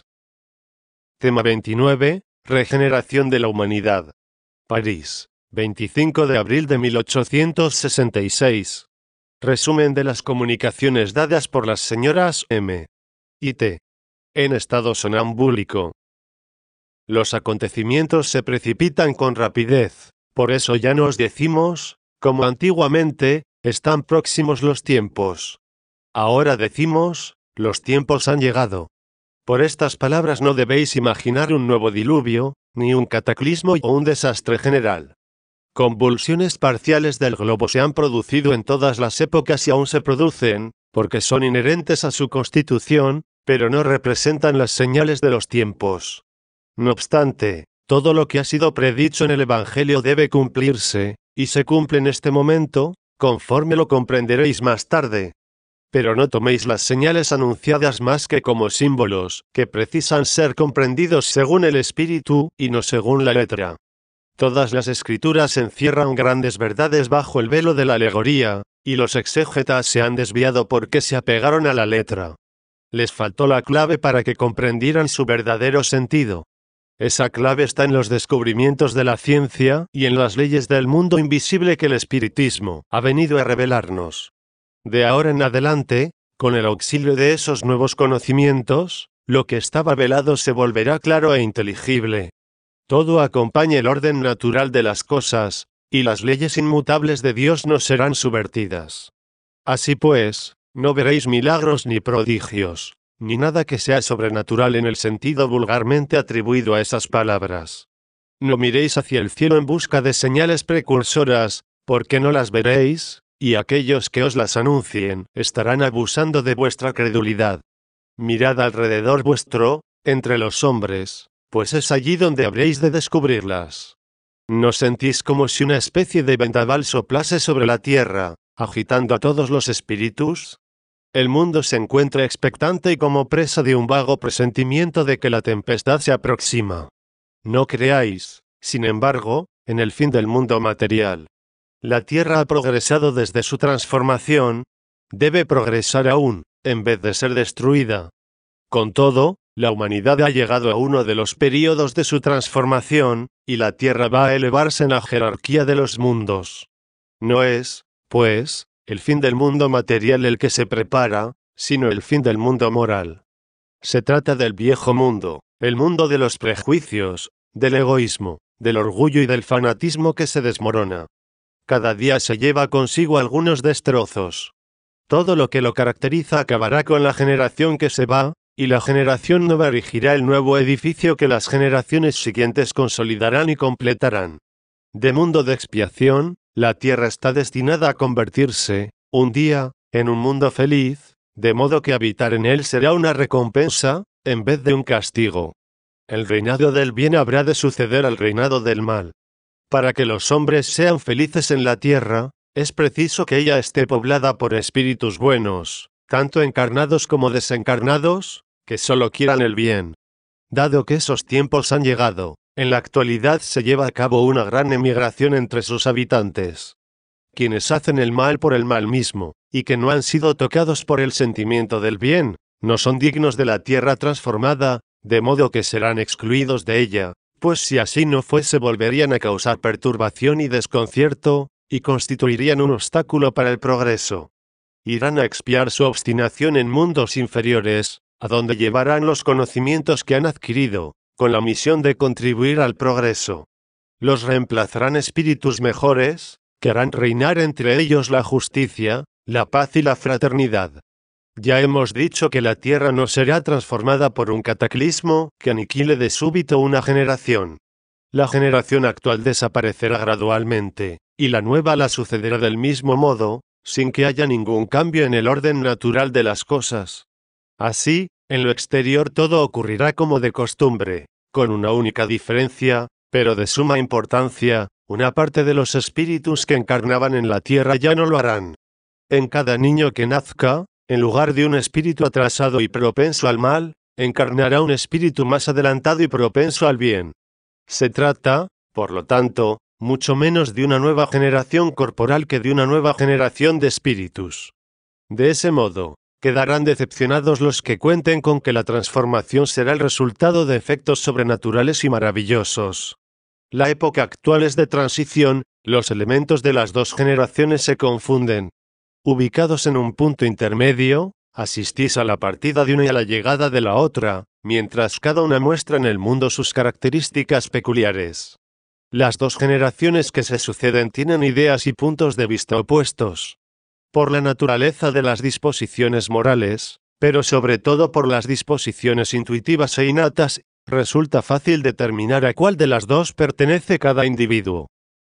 Tema veintinueve. Regeneración de la humanidad. París, veinticinco de abril de mil ochocientos sesenta y seis. Resumen de las comunicaciones dadas por las señoras M. y T. en estado sonambúlico. Los acontecimientos se precipitan con rapidez, por eso ya no os decimos, como antiguamente, están próximos los tiempos. Ahora decimos, los tiempos han llegado. Por estas palabras no debéis imaginar un nuevo diluvio, ni un cataclismo o un desastre general. Convulsiones parciales del globo se han producido en todas las épocas y aún se producen, porque son inherentes a su constitución, pero no representan las señales de los tiempos. No obstante, todo lo que ha sido predicho en el Evangelio debe cumplirse, y se cumple en este momento, conforme lo comprenderéis más tarde. Pero no toméis las señales anunciadas más que como símbolos, que precisan ser comprendidos según el Espíritu, y no según la letra. Todas las escrituras encierran grandes verdades bajo el velo de la alegoría, y los exégetas se han desviado porque se apegaron a la letra. Les faltó la clave para que comprendieran su verdadero sentido. Esa clave está en los descubrimientos de la ciencia y en las leyes del mundo invisible que el espiritismo ha venido a revelarnos. De ahora en adelante, con el auxilio de esos nuevos conocimientos, lo que estaba velado se volverá claro e inteligible. Todo acompaña el orden natural de las cosas, y las leyes inmutables de Dios no serán subvertidas. Así pues, no veréis milagros ni prodigios, ni nada que sea sobrenatural en el sentido vulgarmente atribuido a esas palabras. No miréis hacia el cielo en busca de señales precursoras, porque no las veréis, y aquellos que os las anuncien estarán abusando de vuestra credulidad. Mirad alrededor vuestro, entre los hombres, pues es allí donde habréis de descubrirlas. ¿No sentís como si una especie de vendaval soplase sobre la tierra, agitando a todos los espíritus? El mundo se encuentra expectante y como presa de un vago presentimiento de que la tempestad se aproxima. No creáis, sin embargo, en el fin del mundo material. La tierra ha progresado desde su transformación, debe progresar aún, en vez de ser destruida. Con todo, la humanidad ha llegado a uno de los períodos de su transformación, y la tierra va a elevarse en la jerarquía de los mundos. No es, pues, el fin del mundo material el que se prepara, sino el fin del mundo moral. Se trata del viejo mundo, el mundo de los prejuicios, del egoísmo, del orgullo y del fanatismo que se desmorona. Cada día se lleva consigo algunos destrozos. Todo lo que lo caracteriza acabará con la generación que se va, y la generación nueva erigirá el nuevo edificio que las generaciones siguientes consolidarán y completarán. De mundo de expiación, la tierra está destinada a convertirse, un día, en un mundo feliz, de modo que habitar en él será una recompensa, en vez de un castigo. El reinado del bien habrá de suceder al reinado del mal. Para que los hombres sean felices en la tierra, es preciso que ella esté poblada por espíritus buenos, tanto encarnados como desencarnados, que solo quieran el bien. Dado que esos tiempos han llegado, en la actualidad se lleva a cabo una gran emigración entre sus habitantes. Quienes hacen el mal por el mal mismo, y que no han sido tocados por el sentimiento del bien, no son dignos de la tierra transformada, de modo que serán excluidos de ella, pues si así no fuese volverían a causar perturbación y desconcierto, y constituirían un obstáculo para el progreso. Irán a expiar su obstinación en mundos inferiores, a donde llevarán los conocimientos que han adquirido, con la misión de contribuir al progreso. Los reemplazarán espíritus mejores, que harán reinar entre ellos la justicia, la paz y la fraternidad. Ya hemos dicho que la tierra no será transformada por un cataclismo que aniquile de súbito una generación. La generación actual desaparecerá gradualmente, y la nueva la sucederá del mismo modo, sin que haya ningún cambio en el orden natural de las cosas. Así, en lo exterior todo ocurrirá como de costumbre, con una única diferencia, pero de suma importancia: una parte de los espíritus que encarnaban en la tierra ya no lo harán. En cada niño que nazca, en lugar de un espíritu atrasado y propenso al mal, encarnará un espíritu más adelantado y propenso al bien. Se trata, por lo tanto, mucho menos de una nueva generación corporal que de una nueva generación de espíritus. De ese modo, quedarán decepcionados los que cuenten con que la transformación será el resultado de efectos sobrenaturales y maravillosos. La época actual es de transición, los elementos de las dos generaciones se confunden. Ubicados en un punto intermedio, asistís a la partida de una y a la llegada de la otra, mientras cada una muestra en el mundo sus características peculiares. Las dos generaciones que se suceden tienen ideas y puntos de vista opuestos. Por la naturaleza de las disposiciones morales, pero sobre todo por las disposiciones intuitivas e innatas, resulta fácil determinar a cuál de las dos pertenece cada individuo.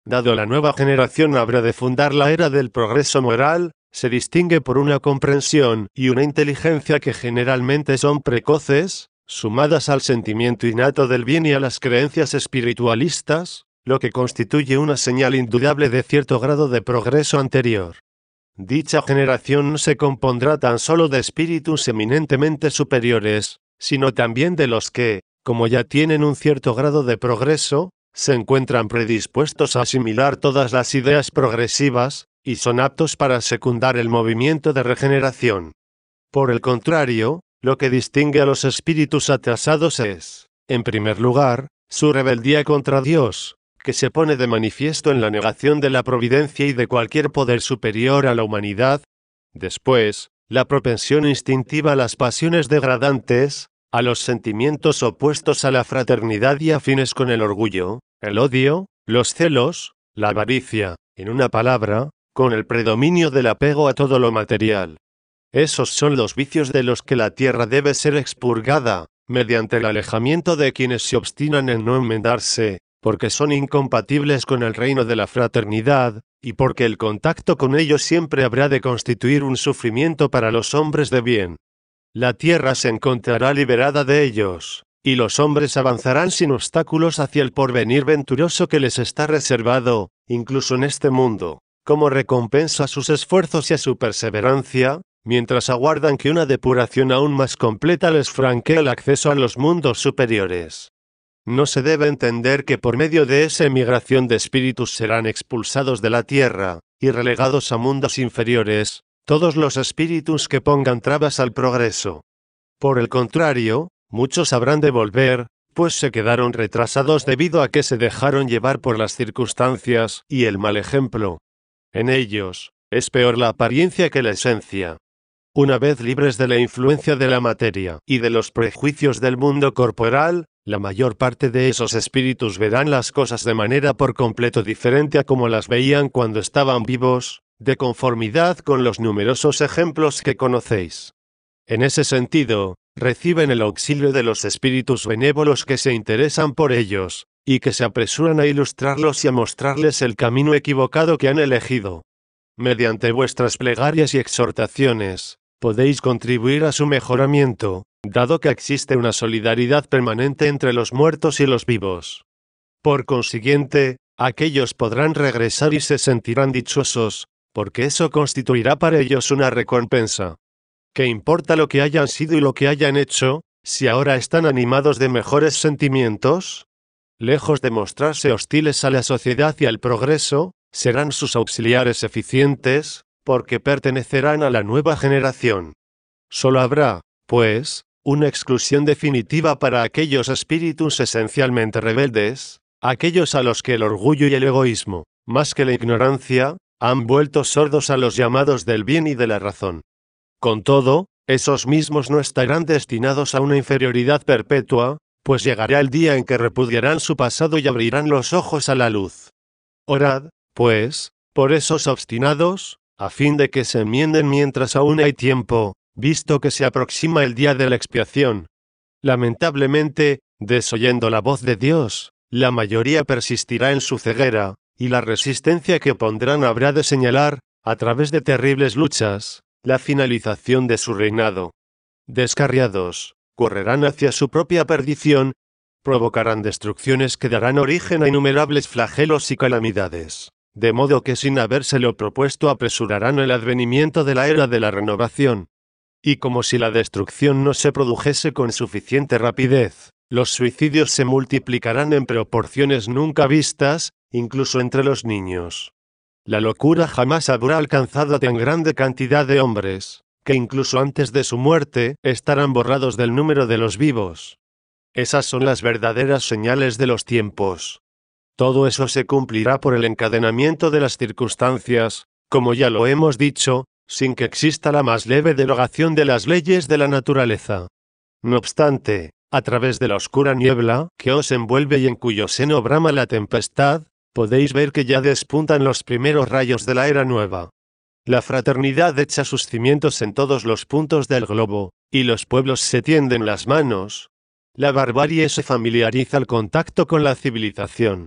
Dado la nueva generación habrá de fundar la era del progreso moral, se distingue por una comprensión y una inteligencia que generalmente son precoces, sumadas al sentimiento innato del bien y a las creencias espiritualistas, lo que constituye una señal indudable de cierto grado de progreso anterior. Dicha generación no se compondrá tan solo de espíritus eminentemente superiores, sino también de los que, como ya tienen un cierto grado de progreso, se encuentran predispuestos a asimilar todas las ideas progresivas, y son aptos para secundar el movimiento de regeneración. Por el contrario, lo que distingue a los espíritus atrasados es, en primer lugar, su rebeldía contra Dios, que se pone de manifiesto en la negación de la providencia y de cualquier poder superior a la humanidad. Después, la propensión instintiva a las pasiones degradantes, a los sentimientos opuestos a la fraternidad y afines con el orgullo, el odio, los celos, la avaricia, en una palabra, con el predominio del apego a todo lo material. Esos son los vicios de los que la tierra debe ser expurgada, mediante el alejamiento de quienes se obstinan en no enmendarse, porque son incompatibles con el reino de la fraternidad, y porque el contacto con ellos siempre habrá de constituir un sufrimiento para los hombres de bien. La tierra se encontrará liberada de ellos, y los hombres avanzarán sin obstáculos hacia el porvenir venturoso que les está reservado, incluso en este mundo, como recompensa a sus esfuerzos y a su perseverancia, mientras aguardan que una depuración aún más completa les franquee el acceso a los mundos superiores. No se debe entender que por medio de esa emigración de espíritus serán expulsados de la tierra, y relegados a mundos inferiores, todos los espíritus que pongan trabas al progreso. Por el contrario, muchos habrán de volver, pues se quedaron retrasados debido a que se dejaron llevar por las circunstancias y el mal ejemplo. En ellos, es peor la apariencia que la esencia. Una vez libres de la influencia de la materia y de los prejuicios del mundo corporal, la mayor parte de esos espíritus verán las cosas de manera por completo diferente a como las veían cuando estaban vivos, de conformidad con los numerosos ejemplos que conocéis. En ese sentido, reciben el auxilio de los espíritus benévolos que se interesan por ellos, y que se apresuran a ilustrarlos y a mostrarles el camino equivocado que han elegido. Mediante vuestras plegarias y exhortaciones, podéis contribuir a su mejoramiento, dado que existe una solidaridad permanente entre los muertos y los vivos. Por consiguiente, aquellos podrán regresar y se sentirán dichosos, porque eso constituirá para ellos una recompensa. ¿Qué importa lo que hayan sido y lo que hayan hecho, si ahora están animados de mejores sentimientos? Lejos de mostrarse hostiles a la sociedad y al progreso, serán sus auxiliares eficientes, porque pertenecerán a la nueva generación. Solo habrá, pues, una exclusión definitiva para aquellos espíritus esencialmente rebeldes, aquellos a los que el orgullo y el egoísmo, más que la ignorancia, han vuelto sordos a los llamados del bien y de la razón. Con todo, esos mismos no estarán destinados a una inferioridad perpetua, pues llegará el día en que repudiarán su pasado y abrirán los ojos a la luz. Orad, pues, por esos obstinados, a fin de que se enmienden mientras aún hay tiempo, visto que se aproxima el día de la expiación. Lamentablemente, desoyendo la voz de Dios, la mayoría persistirá en su ceguera, y la resistencia que opondrán habrá de señalar, a través de terribles luchas, la finalización de su reinado. Descarriados, correrán hacia su propia perdición, provocarán destrucciones que darán origen a innumerables flagelos y calamidades, de modo que sin habérselo propuesto apresurarán el advenimiento de la era de la renovación. Y como si la destrucción no se produjese con suficiente rapidez, los suicidios se multiplicarán en proporciones nunca vistas, incluso entre los niños. La locura jamás habrá alcanzado a tan grande cantidad de hombres, que incluso antes de su muerte, estarán borrados del número de los vivos. Esas son las verdaderas señales de los tiempos. Todo eso se cumplirá por el encadenamiento de las circunstancias, como ya lo hemos dicho, sin que exista la más leve derogación de las leyes de la naturaleza. No obstante, a través de la oscura niebla que os envuelve y en cuyo seno brama la tempestad, podéis ver que ya despuntan los primeros rayos de la era nueva. La fraternidad echa sus cimientos en todos los puntos del globo, y los pueblos se tienden las manos. La barbarie se familiariza al contacto con la civilización.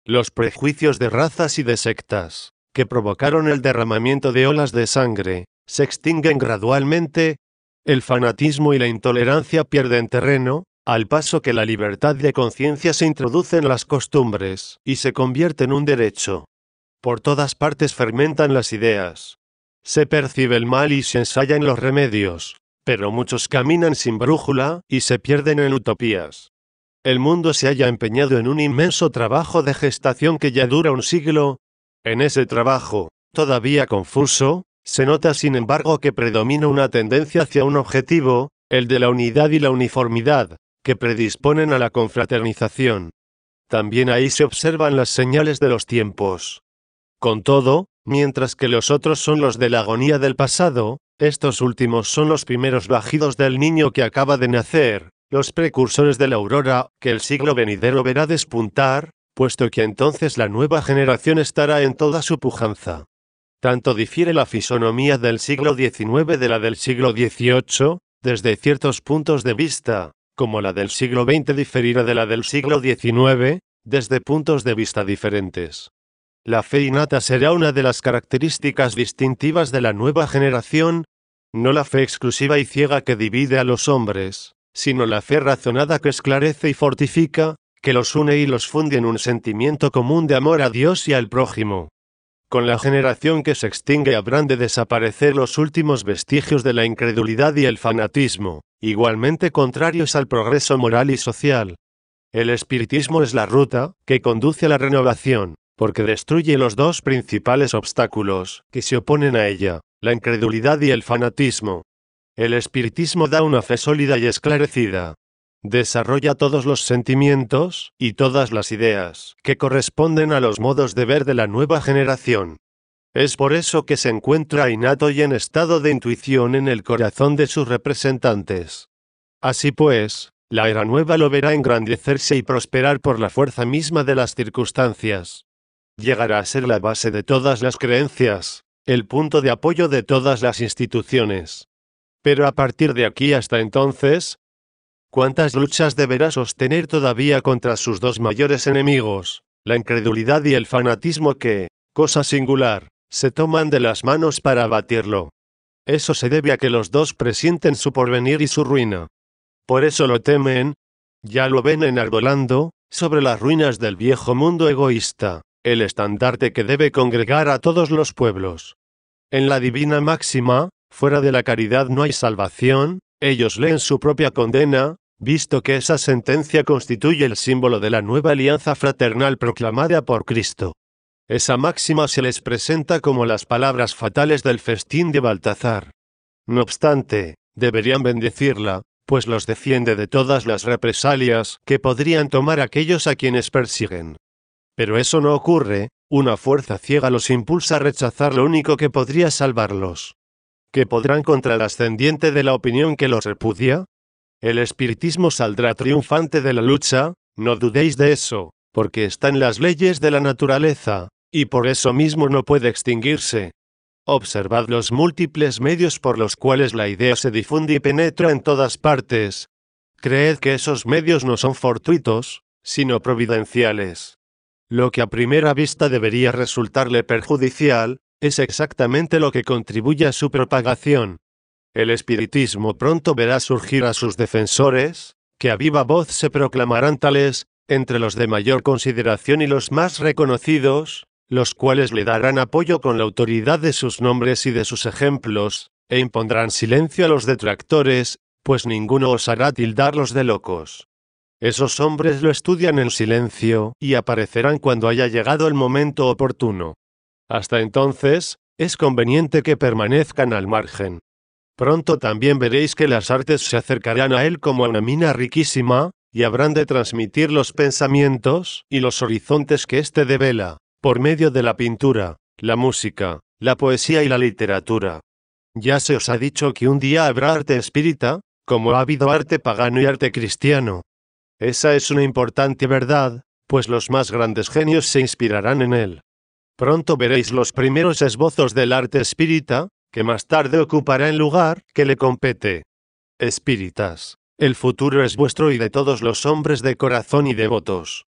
Los prejuicios de razas y de sectas, que provocaron el derramamiento de olas de sangre, se extinguen gradualmente. El fanatismo y la intolerancia pierden terreno, al paso que la libertad de conciencia se introduce en las costumbres y se convierte en un derecho. Por todas partes fermentan las ideas. Se percibe el mal y se ensayan los remedios, pero muchos caminan sin brújula y se pierden en utopías. El mundo se halla empeñado en un inmenso trabajo de gestación que ya dura un siglo. En ese trabajo, todavía confuso, se nota sin embargo que predomina una tendencia hacia un objetivo, el de la unidad y la uniformidad, que predisponen a la confraternización. También ahí se observan las señales de los tiempos. Con todo, mientras que los otros son los de la agonía del pasado, estos últimos son los primeros bajidos del niño que acaba de nacer, los precursores de la aurora que el siglo venidero verá despuntar, puesto que entonces la nueva generación estará en toda su pujanza. Tanto difiere la fisonomía del siglo diecinueve de la del siglo dieciocho, desde ciertos puntos de vista, como la del siglo veinte diferirá de la del siglo diecinueve, desde puntos de vista diferentes. La fe innata será una de las características distintivas de la nueva generación, no la fe exclusiva y ciega que divide a los hombres, sino la fe razonada que esclarece y fortifica, que los une y los funde en un sentimiento común de amor a Dios y al prójimo. Con la generación que se extingue habrán de desaparecer los últimos vestigios de la incredulidad y el fanatismo, igualmente contrarios al progreso moral y social. El espiritismo es la ruta que conduce a la renovación, porque destruye los dos principales obstáculos que se oponen a ella, la incredulidad y el fanatismo. El espiritismo da una fe sólida y esclarecida. Desarrolla todos los sentimientos y todas las ideas que corresponden a los modos de ver de la nueva generación. Es por eso que se encuentra innato y en estado de intuición en el corazón de sus representantes. Así pues, la era nueva lo verá engrandecerse y prosperar por la fuerza misma de las circunstancias. Llegará a ser la base de todas las creencias, el punto de apoyo de todas las instituciones. Pero a partir de aquí hasta entonces, ¿cuántas luchas deberá sostener todavía contra sus dos mayores enemigos, la incredulidad y el fanatismo que, cosa singular, se toman de las manos para abatirlo? Eso se debe a que los dos presienten su porvenir y su ruina. Por eso lo temen, ya lo ven enarbolando, sobre las ruinas del viejo mundo egoísta, el estandarte que debe congregar a todos los pueblos. En la divina máxima, fuera de la caridad no hay salvación, ellos leen su propia condena, visto que esa sentencia constituye el símbolo de la nueva alianza fraternal proclamada por Cristo. Esa máxima se les presenta como las palabras fatales del festín de Baltazar. No obstante, deberían bendecirla, pues los defiende de todas las represalias que podrían tomar aquellos a quienes persiguen. Pero eso no ocurre, una fuerza ciega los impulsa a rechazar lo único que podría salvarlos. ¿Qué podrán contra el ascendiente de la opinión que los repudia? El espiritismo saldrá triunfante de la lucha, no dudéis de eso, porque está en las leyes de la naturaleza, y por eso mismo no puede extinguirse. Observad los múltiples medios por los cuales la idea se difunde y penetra en todas partes. Creed que esos medios no son fortuitos, sino providenciales. Lo que a primera vista debería resultarle perjudicial, es exactamente lo que contribuye a su propagación. El espiritismo pronto verá surgir a sus defensores, que a viva voz se proclamarán tales, entre los de mayor consideración y los más reconocidos, los cuales le darán apoyo con la autoridad de sus nombres y de sus ejemplos, e impondrán silencio a los detractores, pues ninguno osará tildarlos de locos. Esos hombres lo estudian en silencio, y aparecerán cuando haya llegado el momento oportuno. Hasta entonces, es conveniente que permanezcan al margen. Pronto también veréis que las artes se acercarán a él como a una mina riquísima, y habrán de transmitir los pensamientos y los horizontes que éste devela, por medio de la pintura, la música, la poesía y la literatura. Ya se os ha dicho que un día habrá arte espírita, como ha habido arte pagano y arte cristiano. Esa es una importante verdad, pues los más grandes genios se inspirarán en él. Pronto veréis los primeros esbozos del arte espírita, que más tarde ocupará el lugar que le compete. Espíritas, el futuro es vuestro y de todos los hombres de corazón y devotos.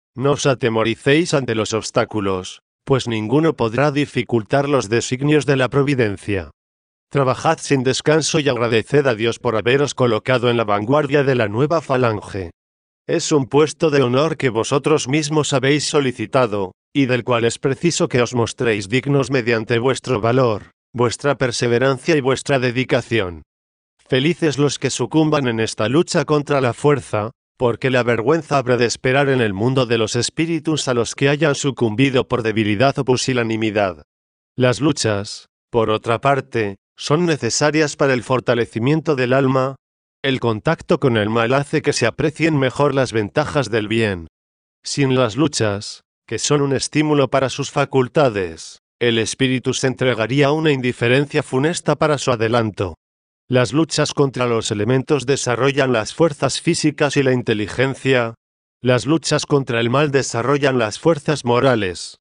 No os atemoricéis ante los obstáculos, pues ninguno podrá dificultar los designios de la providencia. Trabajad sin descanso y agradeced a Dios por haberos colocado en la vanguardia de la nueva falange. Es un puesto de honor que vosotros mismos habéis solicitado, y del cual es preciso que os mostréis dignos mediante vuestro valor, vuestra perseverancia y vuestra dedicación. Felices los que sucumban en esta lucha contra la fuerza, porque la vergüenza habrá de esperar en el mundo de los espíritus a los que hayan sucumbido por debilidad o pusilanimidad. Las luchas, por otra parte, son necesarias para el fortalecimiento del alma. El contacto con el mal hace que se aprecien mejor las ventajas del bien. Sin las luchas, que son un estímulo para sus facultades, el espíritu se entregaría a una indiferencia funesta para su adelanto. Las luchas contra los elementos desarrollan las fuerzas físicas y la inteligencia. Las luchas contra el mal desarrollan las fuerzas morales.